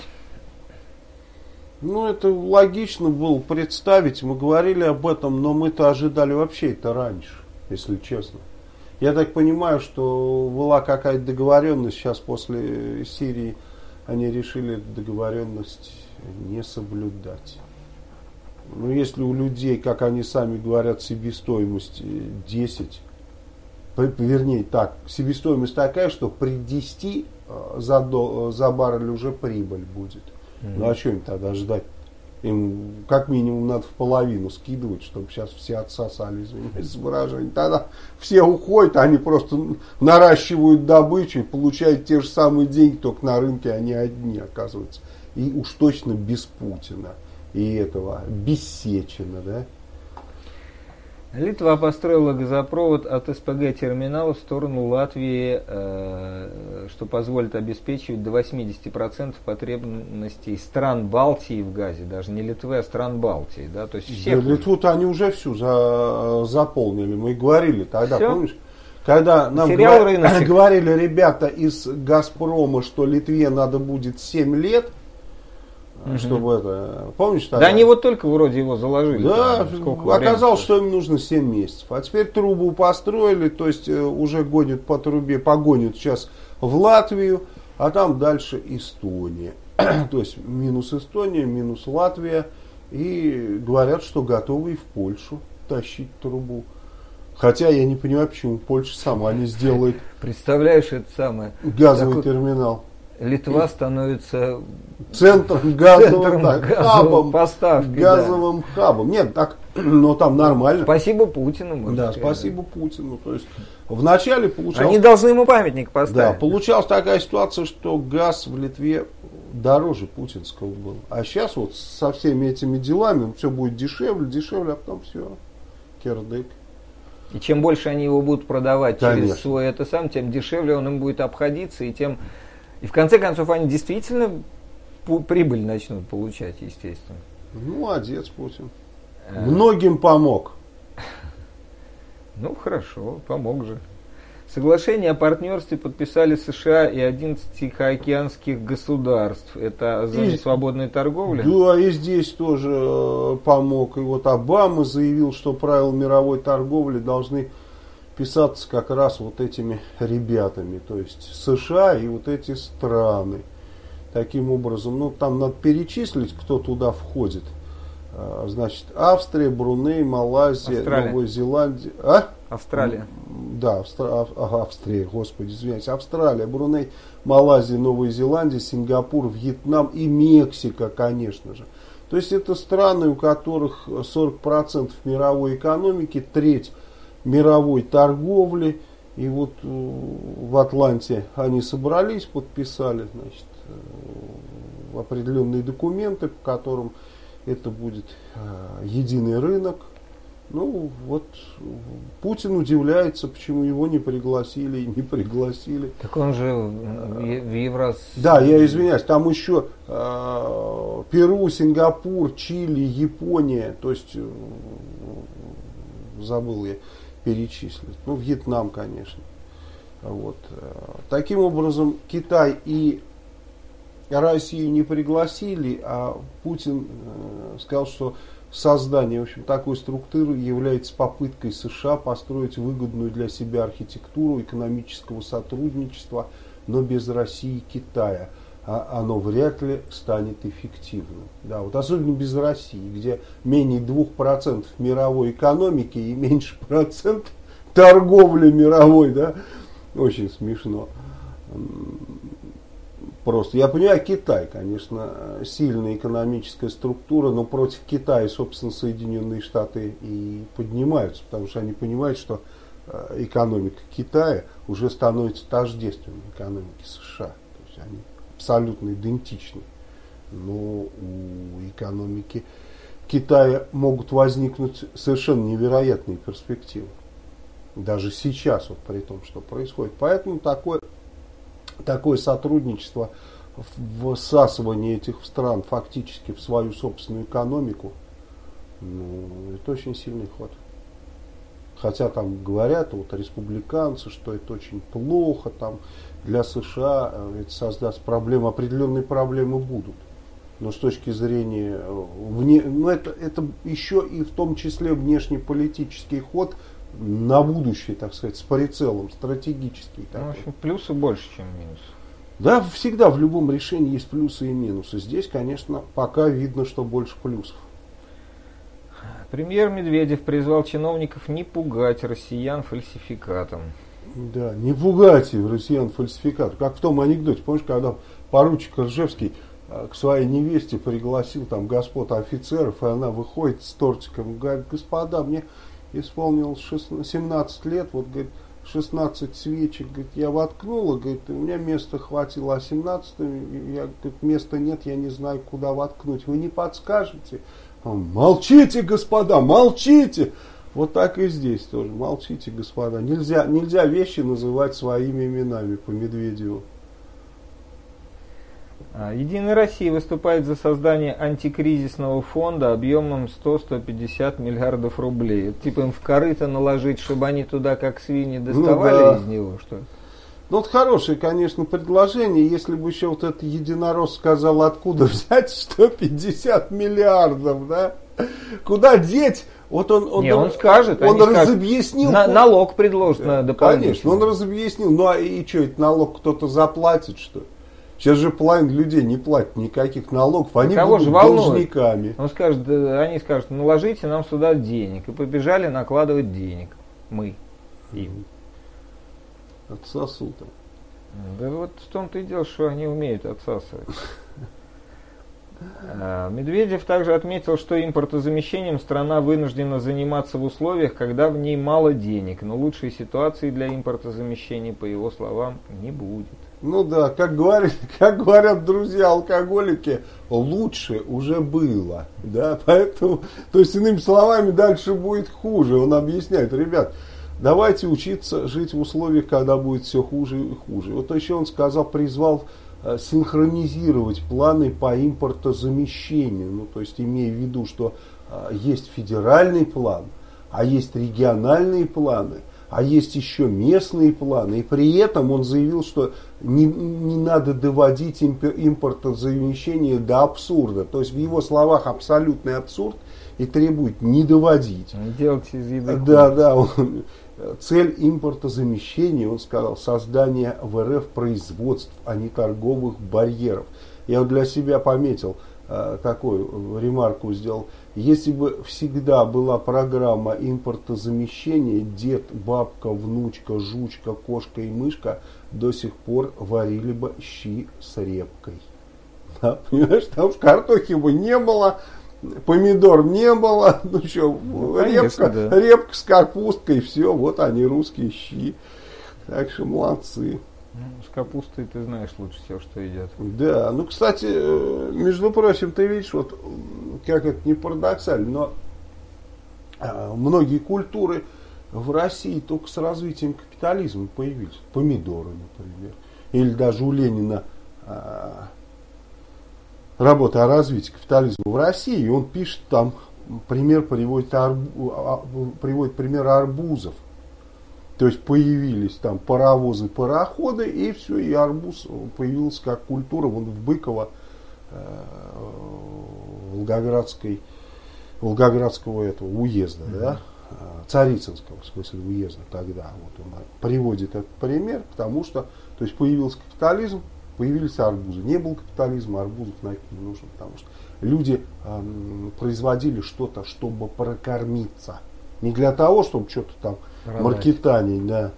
S1: Ну, это логично было представить. Мы говорили об этом, но мы-то ожидали вообще это раньше, если честно. Я так понимаю, что была какая-то договоренность, сейчас после Сирии они решили эту договоренность не соблюдать. Но если у людей, как они сами говорят, себестоимость 10, вернее так, себестоимость такая, что при 10 за баррель уже прибыль будет. Ну а что им тогда ждать? Им как минимум надо в половину скидывать, чтобы сейчас все отсосали, извиняюсь за выражение. Тогда все уходят, они просто наращивают добычу и получают те же самые деньги, только на рынке они одни, оказывается. И уж точно без Путина и этого, без Сечина, да?
S2: Литва построила газопровод от СПГ-терминала в сторону Латвии, что позволит обеспечивать до 80% потребностей стран Балтии в газе. Даже не Литвы, а стран Балтии. Да? То есть всех
S1: Литву-то они уже всю заполнили. Мы говорили тогда, все? Помнишь? Когда нам говорили ребята из «Газпрома», что Литве надо будет 7 лет, чтобы это, помнишь тогда?
S2: Да они вот только вроде его заложили.
S1: Да, оказалось, что им нужно 7 месяцев. А теперь трубу построили, то есть уже гонят по трубе, погонят сейчас в Латвию, а там дальше Эстония. То есть минус Эстония, минус Латвия. И говорят, что готовы и в Польшу тащить трубу. Хотя я не понимаю, почему Польша сама не сделает.
S2: Представляешь, это самое
S1: газовый терминал.
S2: Литва становится
S1: центром газовым хабом,
S2: поставки,
S1: газовым хабом. Нет, так, но там нормально.
S2: Спасибо Путину.
S1: Да, спасибо Путину. То есть вначале получалось...
S2: Они должны ему памятник поставить.
S1: Да, получалась такая ситуация, что газ в Литве дороже путинского был. А сейчас вот со всеми этими делами все будет дешевле, а потом все, кирдык.
S2: И чем больше они его будут продавать
S1: Конечно.
S2: через свой тем дешевле он им будет обходиться, и тем... И в конце концов они действительно прибыль начнут получать, естественно.
S1: Молодец, Путин. Многим помог.
S2: Ну хорошо, помог же. Соглашение о партнерстве подписали США и 11 тихоокеанских государств. Это зона свободной торговли?
S1: Да, и здесь тоже помог. И вот Обама заявил, что правила мировой торговли должны писаться как раз вот этими ребятами, то есть США и вот эти страны. Таким образом, ну там надо перечислить, кто туда входит. Значит, Австрия, Бруней, Малайзия,
S2: Австралия.
S1: Новая Зеландия.
S2: Австралия.
S1: Да, Австрия, господи, извиняюсь. Австралия, Бруней, Малайзия, Новая Зеландия, Сингапур, Вьетнам и Мексика, конечно же. То есть это страны, у которых 40% мировой экономики, треть мировой торговли. И вот в Атланте они собрались, подписали, значит, определенные документы, по которым это будет единый рынок, Ну, вот Путин удивляется, почему его не пригласили и не пригласили.
S2: Так он же в Евросоюз.
S1: Да, я извиняюсь, там еще Перу, Сингапур, Чили, Япония, то есть, забыл я перечислить. Ну, Вьетнам, конечно. Вот. Таким образом, Китай и Россию не пригласили, а Путин сказал, что создание, в общем, такой структуры является попыткой США построить выгодную для себя архитектуру экономического сотрудничества, но без России и Китая. А оно вряд ли станет эффективным. Да, вот особенно без России, где менее 2% мировой экономики и меньше процентов торговли мировой, да, очень смешно. Просто. Я понимаю, Китай, конечно, сильная экономическая структура, но против Китая, собственно, Соединенные Штаты и поднимаются, потому что они понимают, что экономика Китая уже становится тождественной экономике США. То есть они абсолютно идентичны. Но у экономики Китая могут возникнуть совершенно невероятные перспективы. Даже сейчас, вот при том, что происходит. Поэтому такое сотрудничество в всасывании этих стран фактически в свою собственную экономику, ну, это очень сильный ход. Хотя там говорят вот республиканцы, что это очень плохо, там для США это создаст проблемы, определенные проблемы будут. Но с точки зрения это еще и в том числе внешнеполитический ход на будущее, так сказать, с прицелом, стратегический.
S2: Ну, в общем, плюсы больше, чем минусы.
S1: Да, всегда в любом решении есть плюсы и минусы. Здесь, конечно, пока видно, что больше плюсов.
S2: Премьер Медведев призвал чиновников не пугать россиян фальсификатом.
S1: Да, не пугайте россиян фальсификатом. Как в том анекдоте, помнишь, когда поручик Ржевский к своей невесте пригласил там господ офицеров, и она выходит с тортиком, говорит: господа, мне исполнилось 17 лет, вот, говорит, 16 свечек, говорит, я воткнула, говорит, у меня места хватило, а 17 я, говорит, места нет, я не знаю, куда воткнуть. Вы не подскажете? Молчите, господа, молчите! Вот так и здесь тоже. Молчите, господа. Нельзя вещи называть своими именами по Медведеву.
S2: Единая Россия выступает за создание антикризисного фонда объемом 100-150 миллиардов рублей. Это типа им в корыто наложить, чтобы они туда как свиньи доставали из него, что ли?
S1: Ну, вот хорошее, конечно, предложение. Если бы еще вот этот единорос сказал, откуда взять 150 миллиардов, да? Куда деть? Вот
S2: он скажет.
S1: Он разобъяснил.
S2: Налог предложит на дополнительный.
S1: Конечно, он разобъяснил. Ну, а и что, этот налог кто-то заплатит, что ли? Сейчас же половина людей не платит никаких налогов, они будут должниками.
S2: Он скажет, они скажут, наложите нам сюда денег. И побежали накладывать денег. Мы им.
S1: Отсосут.
S2: Да вот в том-то и дело, что они умеют отсасывать. Медведев также отметил, что импортозамещением страна вынуждена заниматься в условиях, когда в ней мало денег, но лучшей ситуации для импортозамещения, по его словам, не будет.
S1: Ну да, как говорят друзья-алкоголики, лучше уже было. Да? Поэтому, то есть, иными словами, дальше будет хуже. Он объясняет: ребят, давайте учиться жить в условиях, когда будет все хуже и хуже. Вот еще он сказал, призвал синхронизировать планы по импортозамещению. Ну, то есть, имея в виду, что есть федеральный план, а есть региональные планы, а есть еще местные планы. И при этом он заявил, что не надо доводить импортозамещение до абсурда. То есть в его словах абсолютный абсурд и требует не доводить.
S2: Делать из еды.
S1: Да. Цель импортозамещения, он сказал, создание в РФ производств, а не торговых барьеров. Я вот для себя пометил, такую ремарку сделал. Если бы всегда была программа импортозамещения, дед, бабка, внучка, жучка, кошка и мышка до сих пор варили бы щи с репкой. Да, понимаешь, там картохи бы не было, помидор не было, ну что, репка с капусткой, все, вот они, русские щи. Так что молодцы.
S2: С капустой ты знаешь лучше всего, что едят.
S1: Да, ну, кстати, между прочим, ты видишь, вот как это не парадоксально, но Многие культуры в России только с развитием капитализма появились. Помидоры, например. Или даже у Ленина работа о развитии капитализма в России, и он пишет там, приводит пример арбузов. То есть появились там паровозы, пароходы, и все, и арбуз появился как культура. Вот в Быково, Волгоградского этого уезда, да, Царицынского, в смысле уезда тогда. Вот он приводит этот пример, потому что, то есть появился капитализм, появились арбузы. Не было капитализма, арбузов нафиг не нужно, потому что люди производили что-то, чтобы прокормиться. Не для того, чтобы что-то там маркетание, да.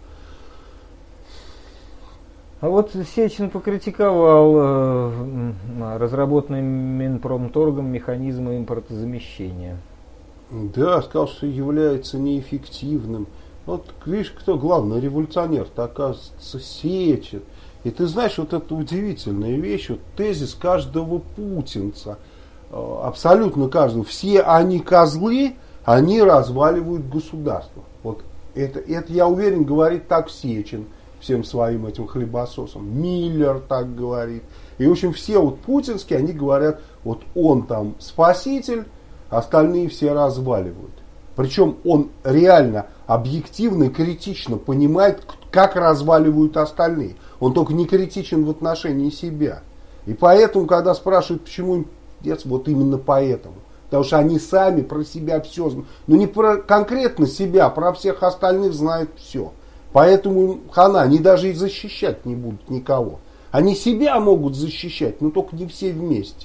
S2: А вот Сечин покритиковал разработанный Минпромторгом механизмы импортозамещения.
S1: Да, сказал, что является неэффективным. Вот видишь, кто главный революционер-то, оказывается, Сечин. И ты знаешь, вот это удивительная вещь, вот тезис каждого путинца, абсолютно каждого. Все они козлы, они разваливают государство. Вот это я уверен, говорит так Сечин всем своим этим хлебососам. Миллер так говорит. И, в общем, все вот путинские, они говорят, вот он там спаситель, остальные все разваливают. Причем он реально объективно и критично понимает, как разваливают остальные. Он только не критичен в отношении себя. И поэтому, когда спрашивают, почему им, вот именно поэтому. Потому что они сами про себя все знают. Ну не про конкретно себя, про всех остальных знают все. Поэтому им хана, они даже и защищать не будут никого. Они себя могут защищать, но только не все вместе.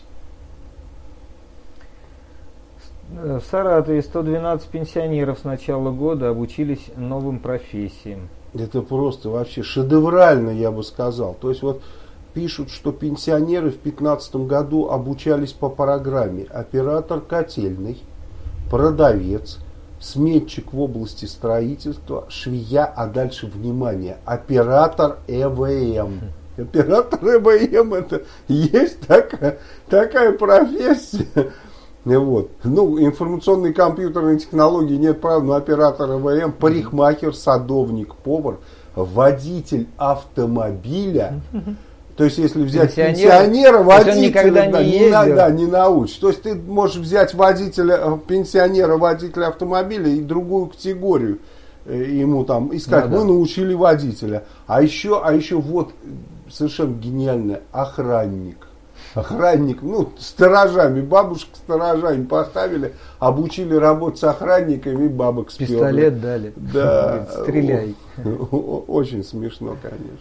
S2: В Саратове 112 пенсионеров с начала года обучились новым профессиям.
S1: Это просто вообще шедеврально, я бы сказал. То есть вот пишут, что пенсионеры в 2015 году обучались по программе оператор котельной, продавец, сметчик в области строительства, швея, а дальше, внимание, оператор ЭВМ. Оператор ЭВМ, это есть такая профессия. Вот. Ну, информационные компьютерные технологии нет, правда, но оператор ЭВМ, парикмахер, садовник, повар, водитель автомобиля. То есть, если взять пенсионера, водителя, не научишь. То есть, ты можешь взять водителя, пенсионера, водителя автомобиля и другую категорию ему там искать. Мы научили водителя. А еще вот совершенно гениально, охранник. Охранник, ну, сторожами, бабушек сторожами поставили, обучили работать с охранниками, и бабок сперли.
S2: Пистолет дали.
S1: Да.
S2: Стреляй.
S1: Очень смешно, конечно.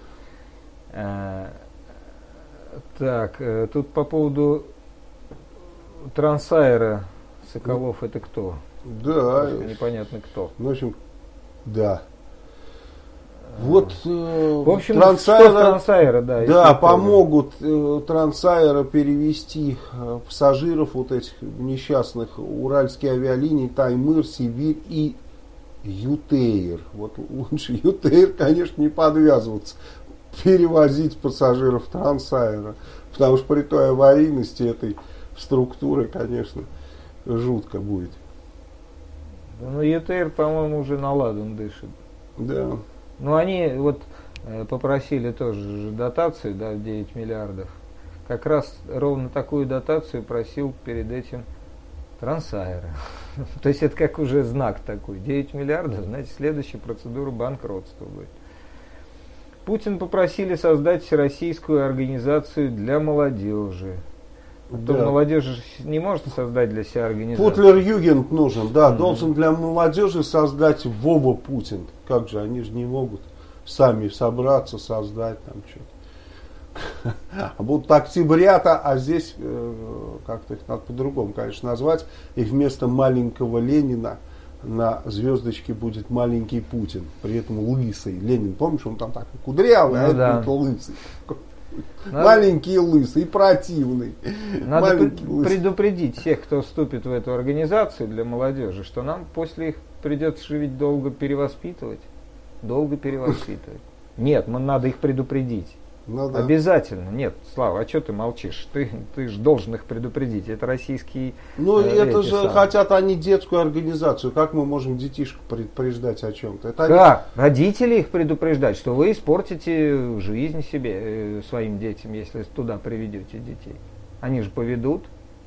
S2: Так, тут по поводу Трансайра Соколов, это кто?
S1: Да.
S2: Непонятно кто.
S1: В общем, да. Вот
S2: в общем, Трансайра,
S1: да, помогут Трансайра перевести пассажиров вот этих несчастных уральские авиалинии Таймыр, Сибирь и Ютейр. Вот лучше Ютейр, конечно, не подвязываться, перевозить пассажиров Трансайра, потому что при той аварийности этой структуры, конечно, жутко будет.
S2: Ну, Ютейр, по-моему, уже на ладан дышит.
S1: Да.
S2: Ну, они вот попросили тоже дотацию, да, в 9 миллиардов. Как раз ровно такую дотацию просил перед этим Трансайра. То есть это как уже знак такой. 9 миллиардов, значит, следующая процедура банкротства будет. Путин попросили создать всероссийскую организацию для молодежи. То молодежь не может создать для себя организацию.
S1: Путлер-Югент нужен, да, должен для молодежи создать Вова Путин. Как же, они же не могут сами собраться, создать там что-то. А будут октябрята, а здесь как-то их надо по-другому, конечно, назвать. И вместо маленького Ленина на звездочке будет маленький Путин, при этом лысый. Ленин, помнишь, он там так кудрявый, а это будет лысый. Маленький лысый, противный.
S2: Надо предупредить всех, кто вступит в эту организацию для молодежи, что нам после их придется ведь долго перевоспитывать. Нет, надо их предупредить.
S1: Ну, да.
S2: Обязательно. Нет, Слава, а что ты молчишь? Ты же должен их предупредить. Это российские...
S1: Ну, это же хотят они детскую организацию. Как мы можем детишек предупреждать о чем-то? Это
S2: как? Родители их предупреждать, что вы испортите жизнь себе, своим детям, если туда приведете детей. Они же поведут.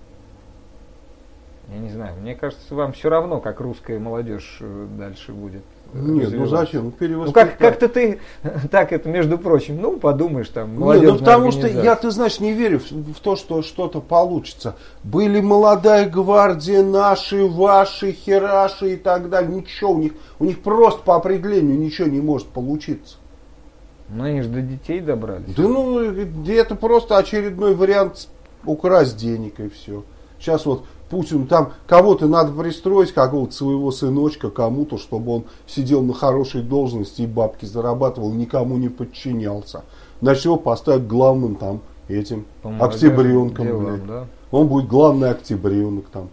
S2: Я не знаю, мне кажется, вам все равно, как русская молодежь дальше будет.
S1: Нет, ну зачем?
S2: Ну как-то ты так это, между прочим, ну подумаешь там, молодежная
S1: ну потому что я, ты знаешь, не верю в то, что что-то получится. Были молодая гвардия, наши, ваши, хераши и так далее. Ничего, у них просто по определению ничего не может получиться.
S2: Ну они же до детей добрались.
S1: Да ну, это просто очередной вариант украсть денег и все. Сейчас вот Путин, там кого-то надо пристроить, какого-то своего сыночка кому-то, чтобы он сидел на хорошей должности и бабки зарабатывал, никому не подчинялся. Значит, его поставят главным там этим октябренком. Делом, да? Он будет главный октябренок там.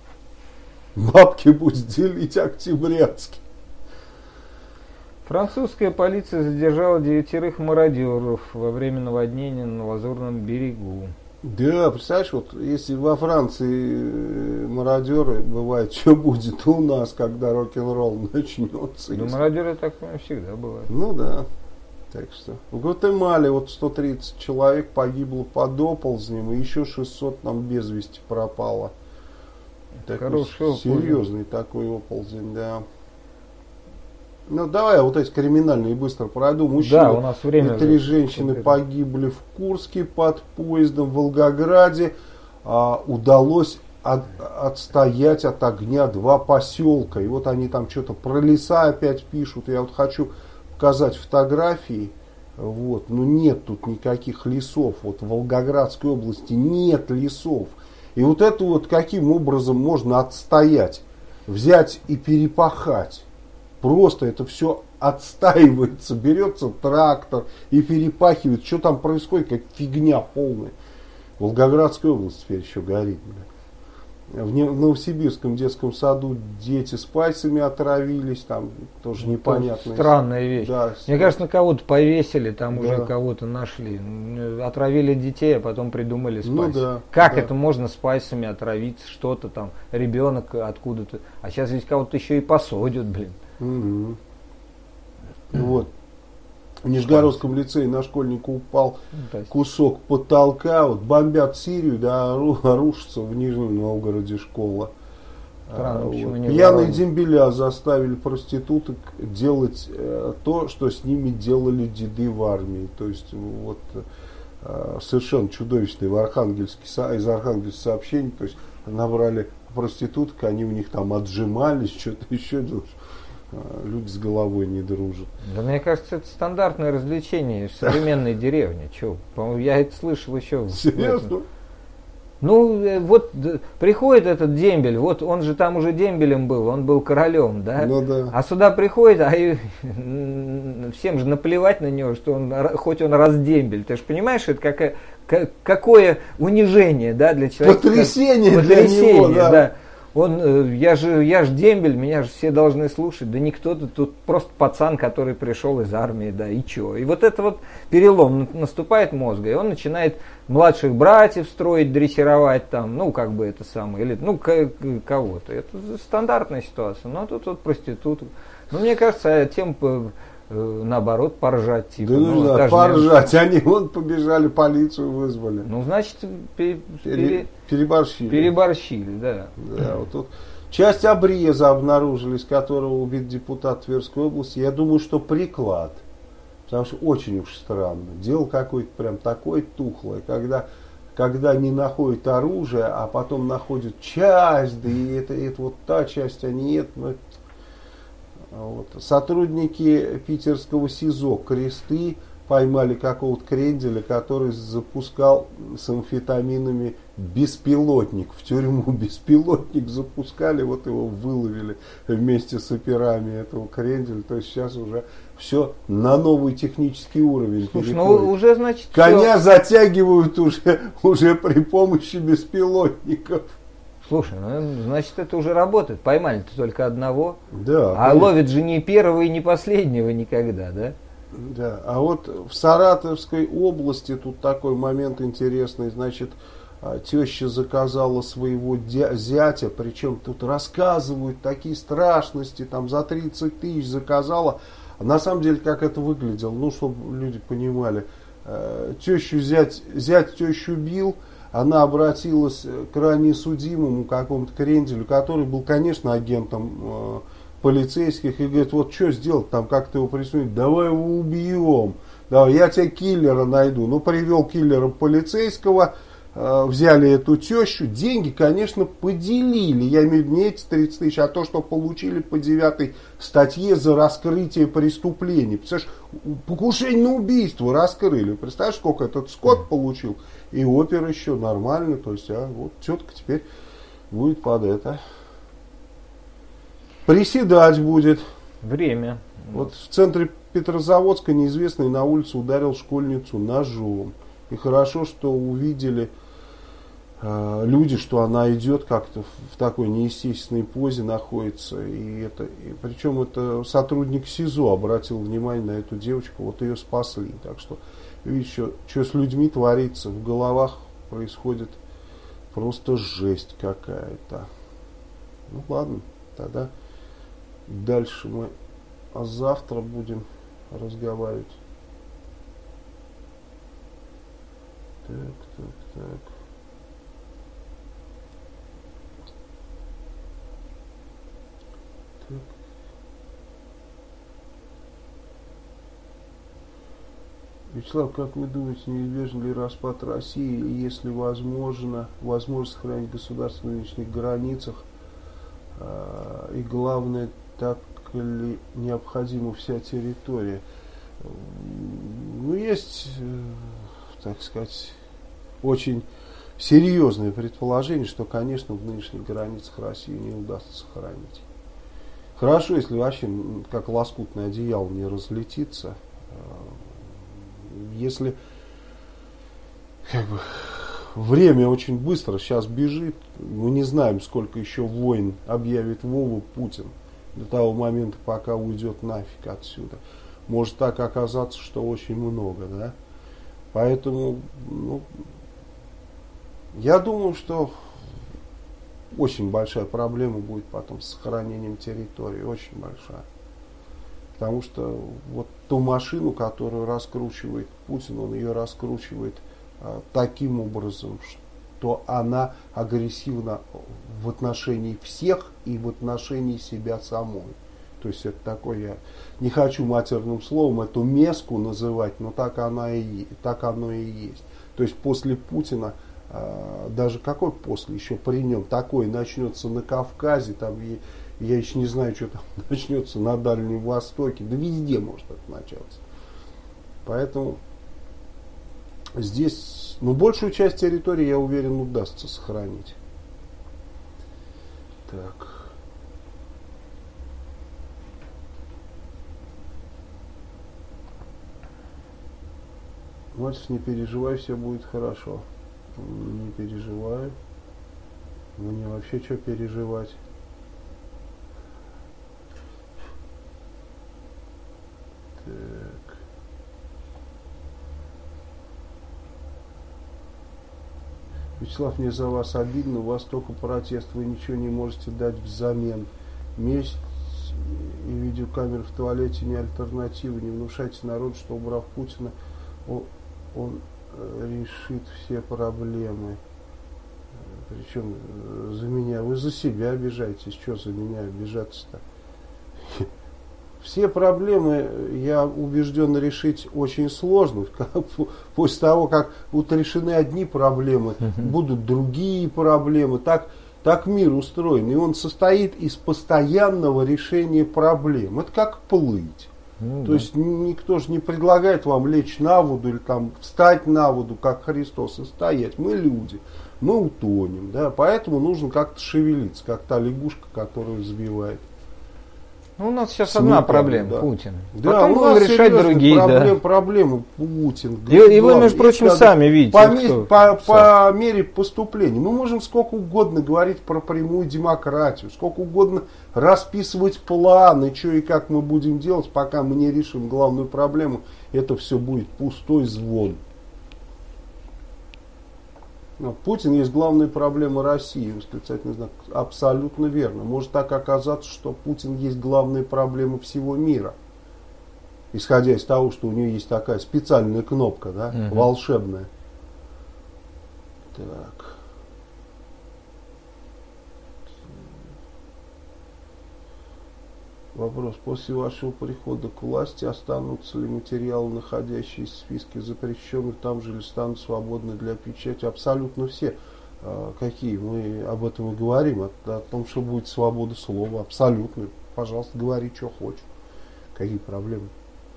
S1: Бабки будет делить октябрянские.
S2: Французская полиция задержала 9 мародеров во время наводнения на Лазурном берегу.
S1: Да, представляешь, вот если во Франции мародеры, бывает, что будет у нас, когда рок-н-ролл начнется.
S2: Да, мародеры так всегда бывают.
S1: Ну да. Так что в Гватемале вот 130 человек погибло под оползнем, и еще 600 там без вести пропало. Хороший серьезный такой оползень, да. Ну давай вот эти криминальные быстро пройду. Мужчина,
S2: да, у нас время.
S1: 3 женщины погибли в Курске под поездом, в Волгограде. Удалось отстоять от огня 2 поселка. И вот они там что-то про леса опять пишут. Я вот хочу показать фотографии. Вот. Но нет тут никаких лесов. Вот в Волгоградской области нет лесов. И вот это вот каким образом можно отстоять? Взять и перепахать. Просто это все отстаивается, берется трактор и перепахивает. Что там происходит, как фигня полная. Волгоградская область теперь еще горит. В Новосибирском детском саду дети спайсами отравились, там тоже непонятно.
S2: Странная вещь.
S1: Да,
S2: мне кажется, на кого-то повесили, там уже кого-то нашли. Отравили детей, а потом придумали спайс.
S1: Ну, да,
S2: как это можно спайсами отравиться, что-то там, ребенок откуда-то. А сейчас ведь кого-то еще и посадят, блин.
S1: Угу. Вот. В Нижегородском лицее на школьника упал кусок потолка. Вот бомбят Сирию, да, рушится в Нижнем Новгороде школа. Пьяные дембеля заставили проституток делать то, что с ними делали деды в армии. То есть вот совершенно чудовищное из Архангельска сообщение. То есть набрали проституток, они у них там отжимались, что-то еще делали. Люди с головой не дружат.
S2: Да мне кажется, это стандартное развлечение в современной деревне. Че, по-моему, я это слышал еще.
S1: Серьезно?
S2: Ну, вот приходит этот дембель, вот он же там уже дембелем был, он был королем, да?
S1: Ну, да.
S2: А сюда приходит, всем же наплевать на него, что он, хоть он раздембель. Ты же понимаешь, это какое унижение, да, для человека.
S1: Потрясение для него, да.
S2: Я же дембель, меня же все должны слушать. Да никто, тут просто пацан, который пришел из армии, да, и чё. И вот это вот перелом наступает мозга, и он начинает младших братьев строить, дрессировать там, ну, как бы это самое, или, ну, кого-то. Это стандартная ситуация. Ну, а тут вот проституток. Ну, мне кажется, тем наоборот, поржать. Типа,
S1: да нужно поржать. Они вон побежали, полицию вызвали.
S2: Ну, значит,
S1: переборщили.
S2: Переборщили, да.
S1: Да, вот тут часть обреза обнаружили, из которого убит депутат Тверской области. Я думаю, что приклад. Потому что очень уж странно. Дело какое-то прям такое тухлое, когда не находят оружие, а потом находят часть, да и это вот та часть, а не это. Вот. Сотрудники питерского СИЗО «Кресты» поймали какого-то кренделя, который запускал с амфетаминами беспилотник. В тюрьму беспилотник запускали, вот его выловили вместе с операми этого кренделя. То есть сейчас уже все на новый технический уровень.
S2: Слушай, ну уже, значит,
S1: коня затягивают уже при помощи беспилотников.
S2: Слушай, ну, значит, это уже работает. Поймали-то только одного.
S1: Да.
S2: А ловят же не первого и не последнего никогда, да?
S1: Да, а вот в Саратовской области тут такой момент интересный, значит, теща заказала своего зятя, причем тут рассказывают такие страшности, там за 30 тысяч заказала. А на самом деле, как это выглядело, ну, чтобы люди понимали, зять тещу бил, она обратилась к ранее судимому какому-то кренделю, который был, конечно, агентом полицейских, и говорит, вот что сделать там, как ты его присутствуешь, давай его убьем, давай, я тебе киллера найду. Ну, привел киллера полицейского, взяли эту тещу, деньги, конечно, поделили, я имею в виду не эти 30 тысяч, а то, что получили по 9 статье за раскрытие преступлений. Представляешь, покушение на убийство раскрыли, представляешь, сколько этот скот получил, и опер еще нормально, то есть, вот тетка теперь будет под это. Приседать будет.
S2: Время.
S1: Вот в центре Петрозаводска неизвестный на улице ударил школьницу ножом. И хорошо, что увидели люди, что она идет как-то в такой неестественной позе находится. Причем это сотрудник СИЗО обратил внимание на эту девочку, вот ее спасли. Так что, видишь, что с людьми творится, в головах происходит просто жесть какая-то. Ну ладно, тогда дальше мы завтра будем разговаривать. Так. Вячеслав, как вы думаете, неизбежен ли распад России, и если возможность сохранить государство на нынешних границах, и главное, так ли необходима вся территория? Ну, есть, так сказать, очень серьезное предположение, что, конечно, в нынешних границах России не удастся сохранить. Хорошо, если вообще как лоскутное одеяло не разлетится. Если время очень быстро сейчас бежит, мы не знаем, сколько еще войн объявит Вова Путин до того момента, пока уйдет нафиг отсюда. Может так оказаться, что очень много, да? Поэтому, я думаю, что очень большая проблема будет потом с сохранением территории, очень большая. Потому что вот ту машину, которую раскручивает Путин, он ее раскручивает таким образом, что она агрессивна в отношении всех и в отношении себя самой. То есть это такое, я не хочу матерным словом эту меску называть, но так оно и есть. То есть после Путина, даже какой после, еще при нем такое начнется на Кавказе, там, я еще не знаю, что там начнется на Дальнем Востоке, да везде может это начаться. Поэтому здесь, большую часть территории, я уверен, удастся сохранить. Так. Мальцев, не переживай, все будет хорошо. Не переживаю. Мне вообще что переживать? Так. Вячеслав, мне за вас обидно, у вас только протест, вы ничего не можете дать взамен. Месть и видеокамеры в туалете не альтернатива, не внушайте народу, что убрав Путина, он решит все проблемы. Причем за меня, вы за себя обижаетесь, что за меня обижаться-то? Все проблемы, я убежден, решить очень сложно. После того, как вот решены одни проблемы, будут другие проблемы. Так мир устроен. И он состоит из постоянного решения проблем. Это как плыть. То есть никто же не предлагает вам лечь на воду или там встать на воду, как Христос, и стоять. Мы люди, мы утонем. Да? Поэтому нужно как-то шевелиться, как та лягушка, которую сбивает.
S2: Ну, у нас сейчас одна проблема,
S1: да.
S2: Путин.
S1: Да,
S2: потом
S1: у
S2: будем
S1: нас
S2: решать другие,
S1: проблемы Путин.
S2: И вы, между прочим, сами видите.
S1: По мере поступления. Мы можем сколько угодно говорить про прямую демократию, сколько угодно расписывать планы, что и как мы будем делать, пока мы не решим главную проблему. Это все будет пустой звон. Путин есть главная проблема России, восклицательный знак. Абсолютно верно. Может так оказаться, что Путин есть главная проблема всего мира. Исходя из того, что у него есть такая специальная кнопка, да, волшебная. Так. Вопрос. После вашего прихода к власти останутся ли материалы, находящиеся в списке запрещенных, там же ли станут свободны для печати? Абсолютно все. Какие? Мы об этом и говорим. О том, что будет свобода слова. Абсолютно. Пожалуйста, говори, что хочешь. Какие проблемы?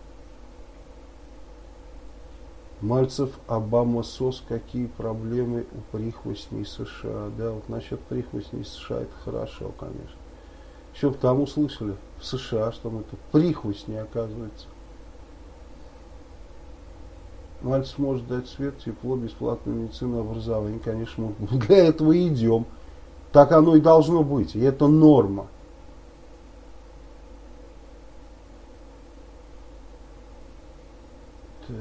S1: Мальцев, Обама, СОС. Какие проблемы у прихвостней США? Да, вот насчет прихвостней США это хорошо, конечно. Еще бы там услышали в США, что мы тут прихвостни, оказывается. Мальцев может дать свет, тепло, бесплатную медицину, образование. Конечно, мы для этого и идем. Так оно и должно быть. И это норма. Так.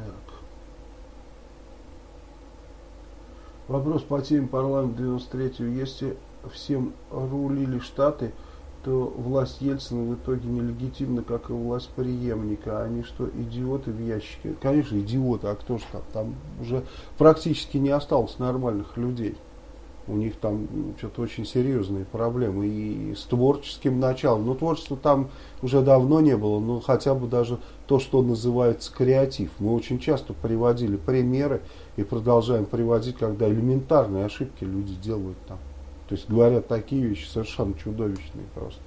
S1: Вопрос по теме парламента 93-го. Если всем рулили Штаты, то власть Ельцина в итоге нелегитимна, как и власть преемника. Они что, идиоты в ящике? Конечно, идиоты, а кто же там? Там уже практически не осталось нормальных людей. У них там что-то очень серьезные проблемы и с творческим началом. Но творчества там уже давно не было, но хотя бы даже то, что называется креатив. Мы очень часто приводили примеры и продолжаем приводить, когда элементарные ошибки люди делают там. То есть говорят такие вещи совершенно чудовищные просто.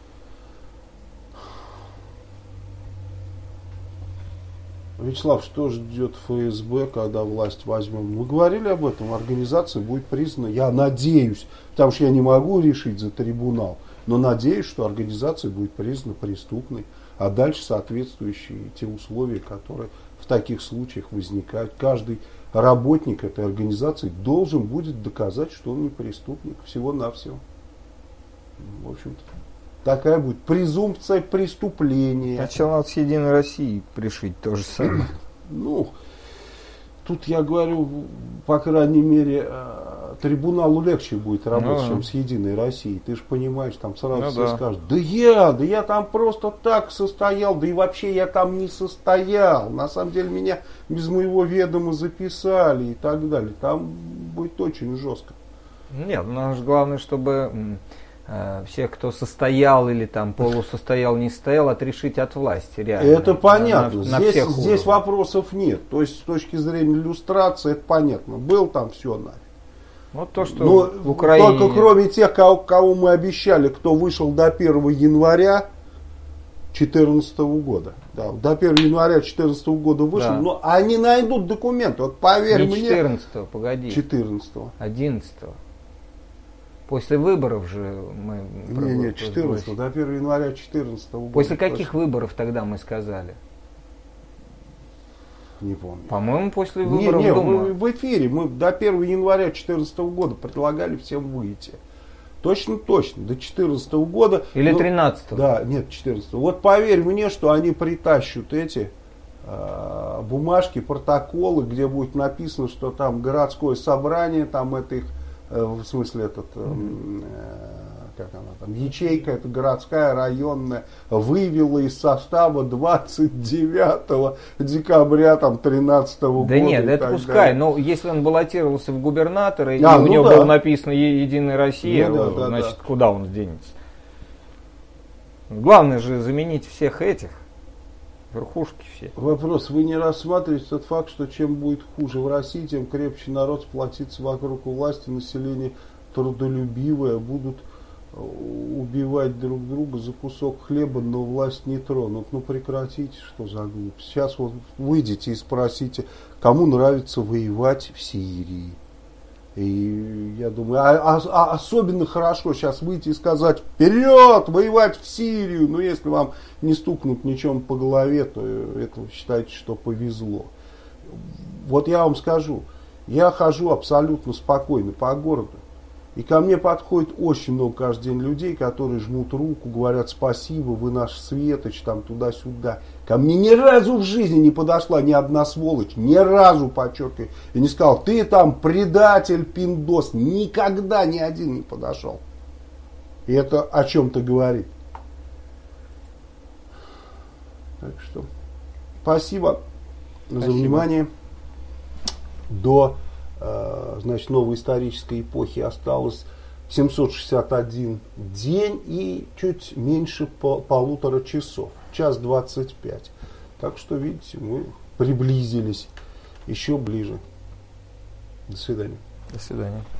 S1: Вячеслав, что ждет ФСБ, когда власть возьмем? Мы говорили об этом, организация будет признана, я надеюсь, потому что я не могу решить за трибунал, но надеюсь, что организация будет признана преступной, а дальше соответствующие те условия, которые в таких случаях возникают. Каждый работник этой организации должен будет доказать, что он не преступник, всего-навсего. В общем-то, такая будет презумпция преступления.
S2: Сначала надо с Единой Россией пришить то же самое.
S1: Ну, тут я говорю, по крайней мере, трибуналу легче будет работать, чем с Единой Россией. Ты же понимаешь, там сразу все скажут, да я там просто так состоял, да и вообще я там не состоял. На самом деле меня без моего ведома записали и так далее. Там будет очень жестко.
S2: Нет, нам же главное, чтобы всех, кто состоял или там полусостоял, не состоял, отрешить от власти. Реально.
S1: Это понятно.
S2: На
S1: здесь вопросов нет. То есть с точки зрения иллюстрации это понятно. Был там все нафиг.
S2: Вот то, что в Украине...
S1: Только кроме тех, кого мы обещали, кто вышел до 1 января 2014 года. Да, до 1 января 2014 года вышел. Да. Но они найдут документы. Вот поверь мне.
S2: 14-го, погоди.
S1: 14-го.
S2: 11-го. После выборов же мы...
S1: Не, 14-го. До 1 января 2014 года.
S2: После каких выборов тогда мы сказали?
S1: Не помню.
S2: По-моему, после выборов Думы.
S1: В эфире мы до 1 января 2014 года предлагали всем выйти. Точно, до 2014 года.
S2: Или 13-го?
S1: Да, нет, 14-го. Вот поверь мне, что они притащат эти бумажки, протоколы, где будет написано, что там городское собрание, там это их, в смысле этот... как она там, ячейка, это городская, районная, вывела из состава 29 декабря там 13 года.
S2: Да нет, это пускай, но если он баллотировался в губернаторы, и у него было написано «Единая Россия», значит, куда он денется? Главное же заменить всех этих, верхушки все.
S1: Вопрос, вы не рассматриваете тот факт, что чем будет хуже в России, тем крепче народ сплотится вокруг власти, население трудолюбивое, будут убивать друг друга за кусок хлеба, но власть не тронут. Ну прекратите, что за глупость. Сейчас вот выйдите и спросите, кому нравится воевать в Сирии. И я думаю, особенно хорошо сейчас выйти и сказать: вперед, воевать в Сирию. Но если вам не стукнут ничем по голове, то это считайте, что повезло. Вот я вам скажу, я хожу абсолютно спокойно по городу. И ко мне подходит очень много каждый день людей, которые жмут руку, говорят: спасибо, вы наш светоч, там туда-сюда. Ко мне ни разу в жизни не подошла ни одна сволочь, ни разу, подчеркиваю, и не сказал: ты там предатель, пиндос. Никогда ни один не подошел. И это о чем-то говорит. Так что спасибо за внимание. До значит, новой исторической эпохи осталось 761 день и чуть меньше полутора часов. 1:25. Так что, видите, мы приблизились еще ближе. До свидания.
S2: До свидания.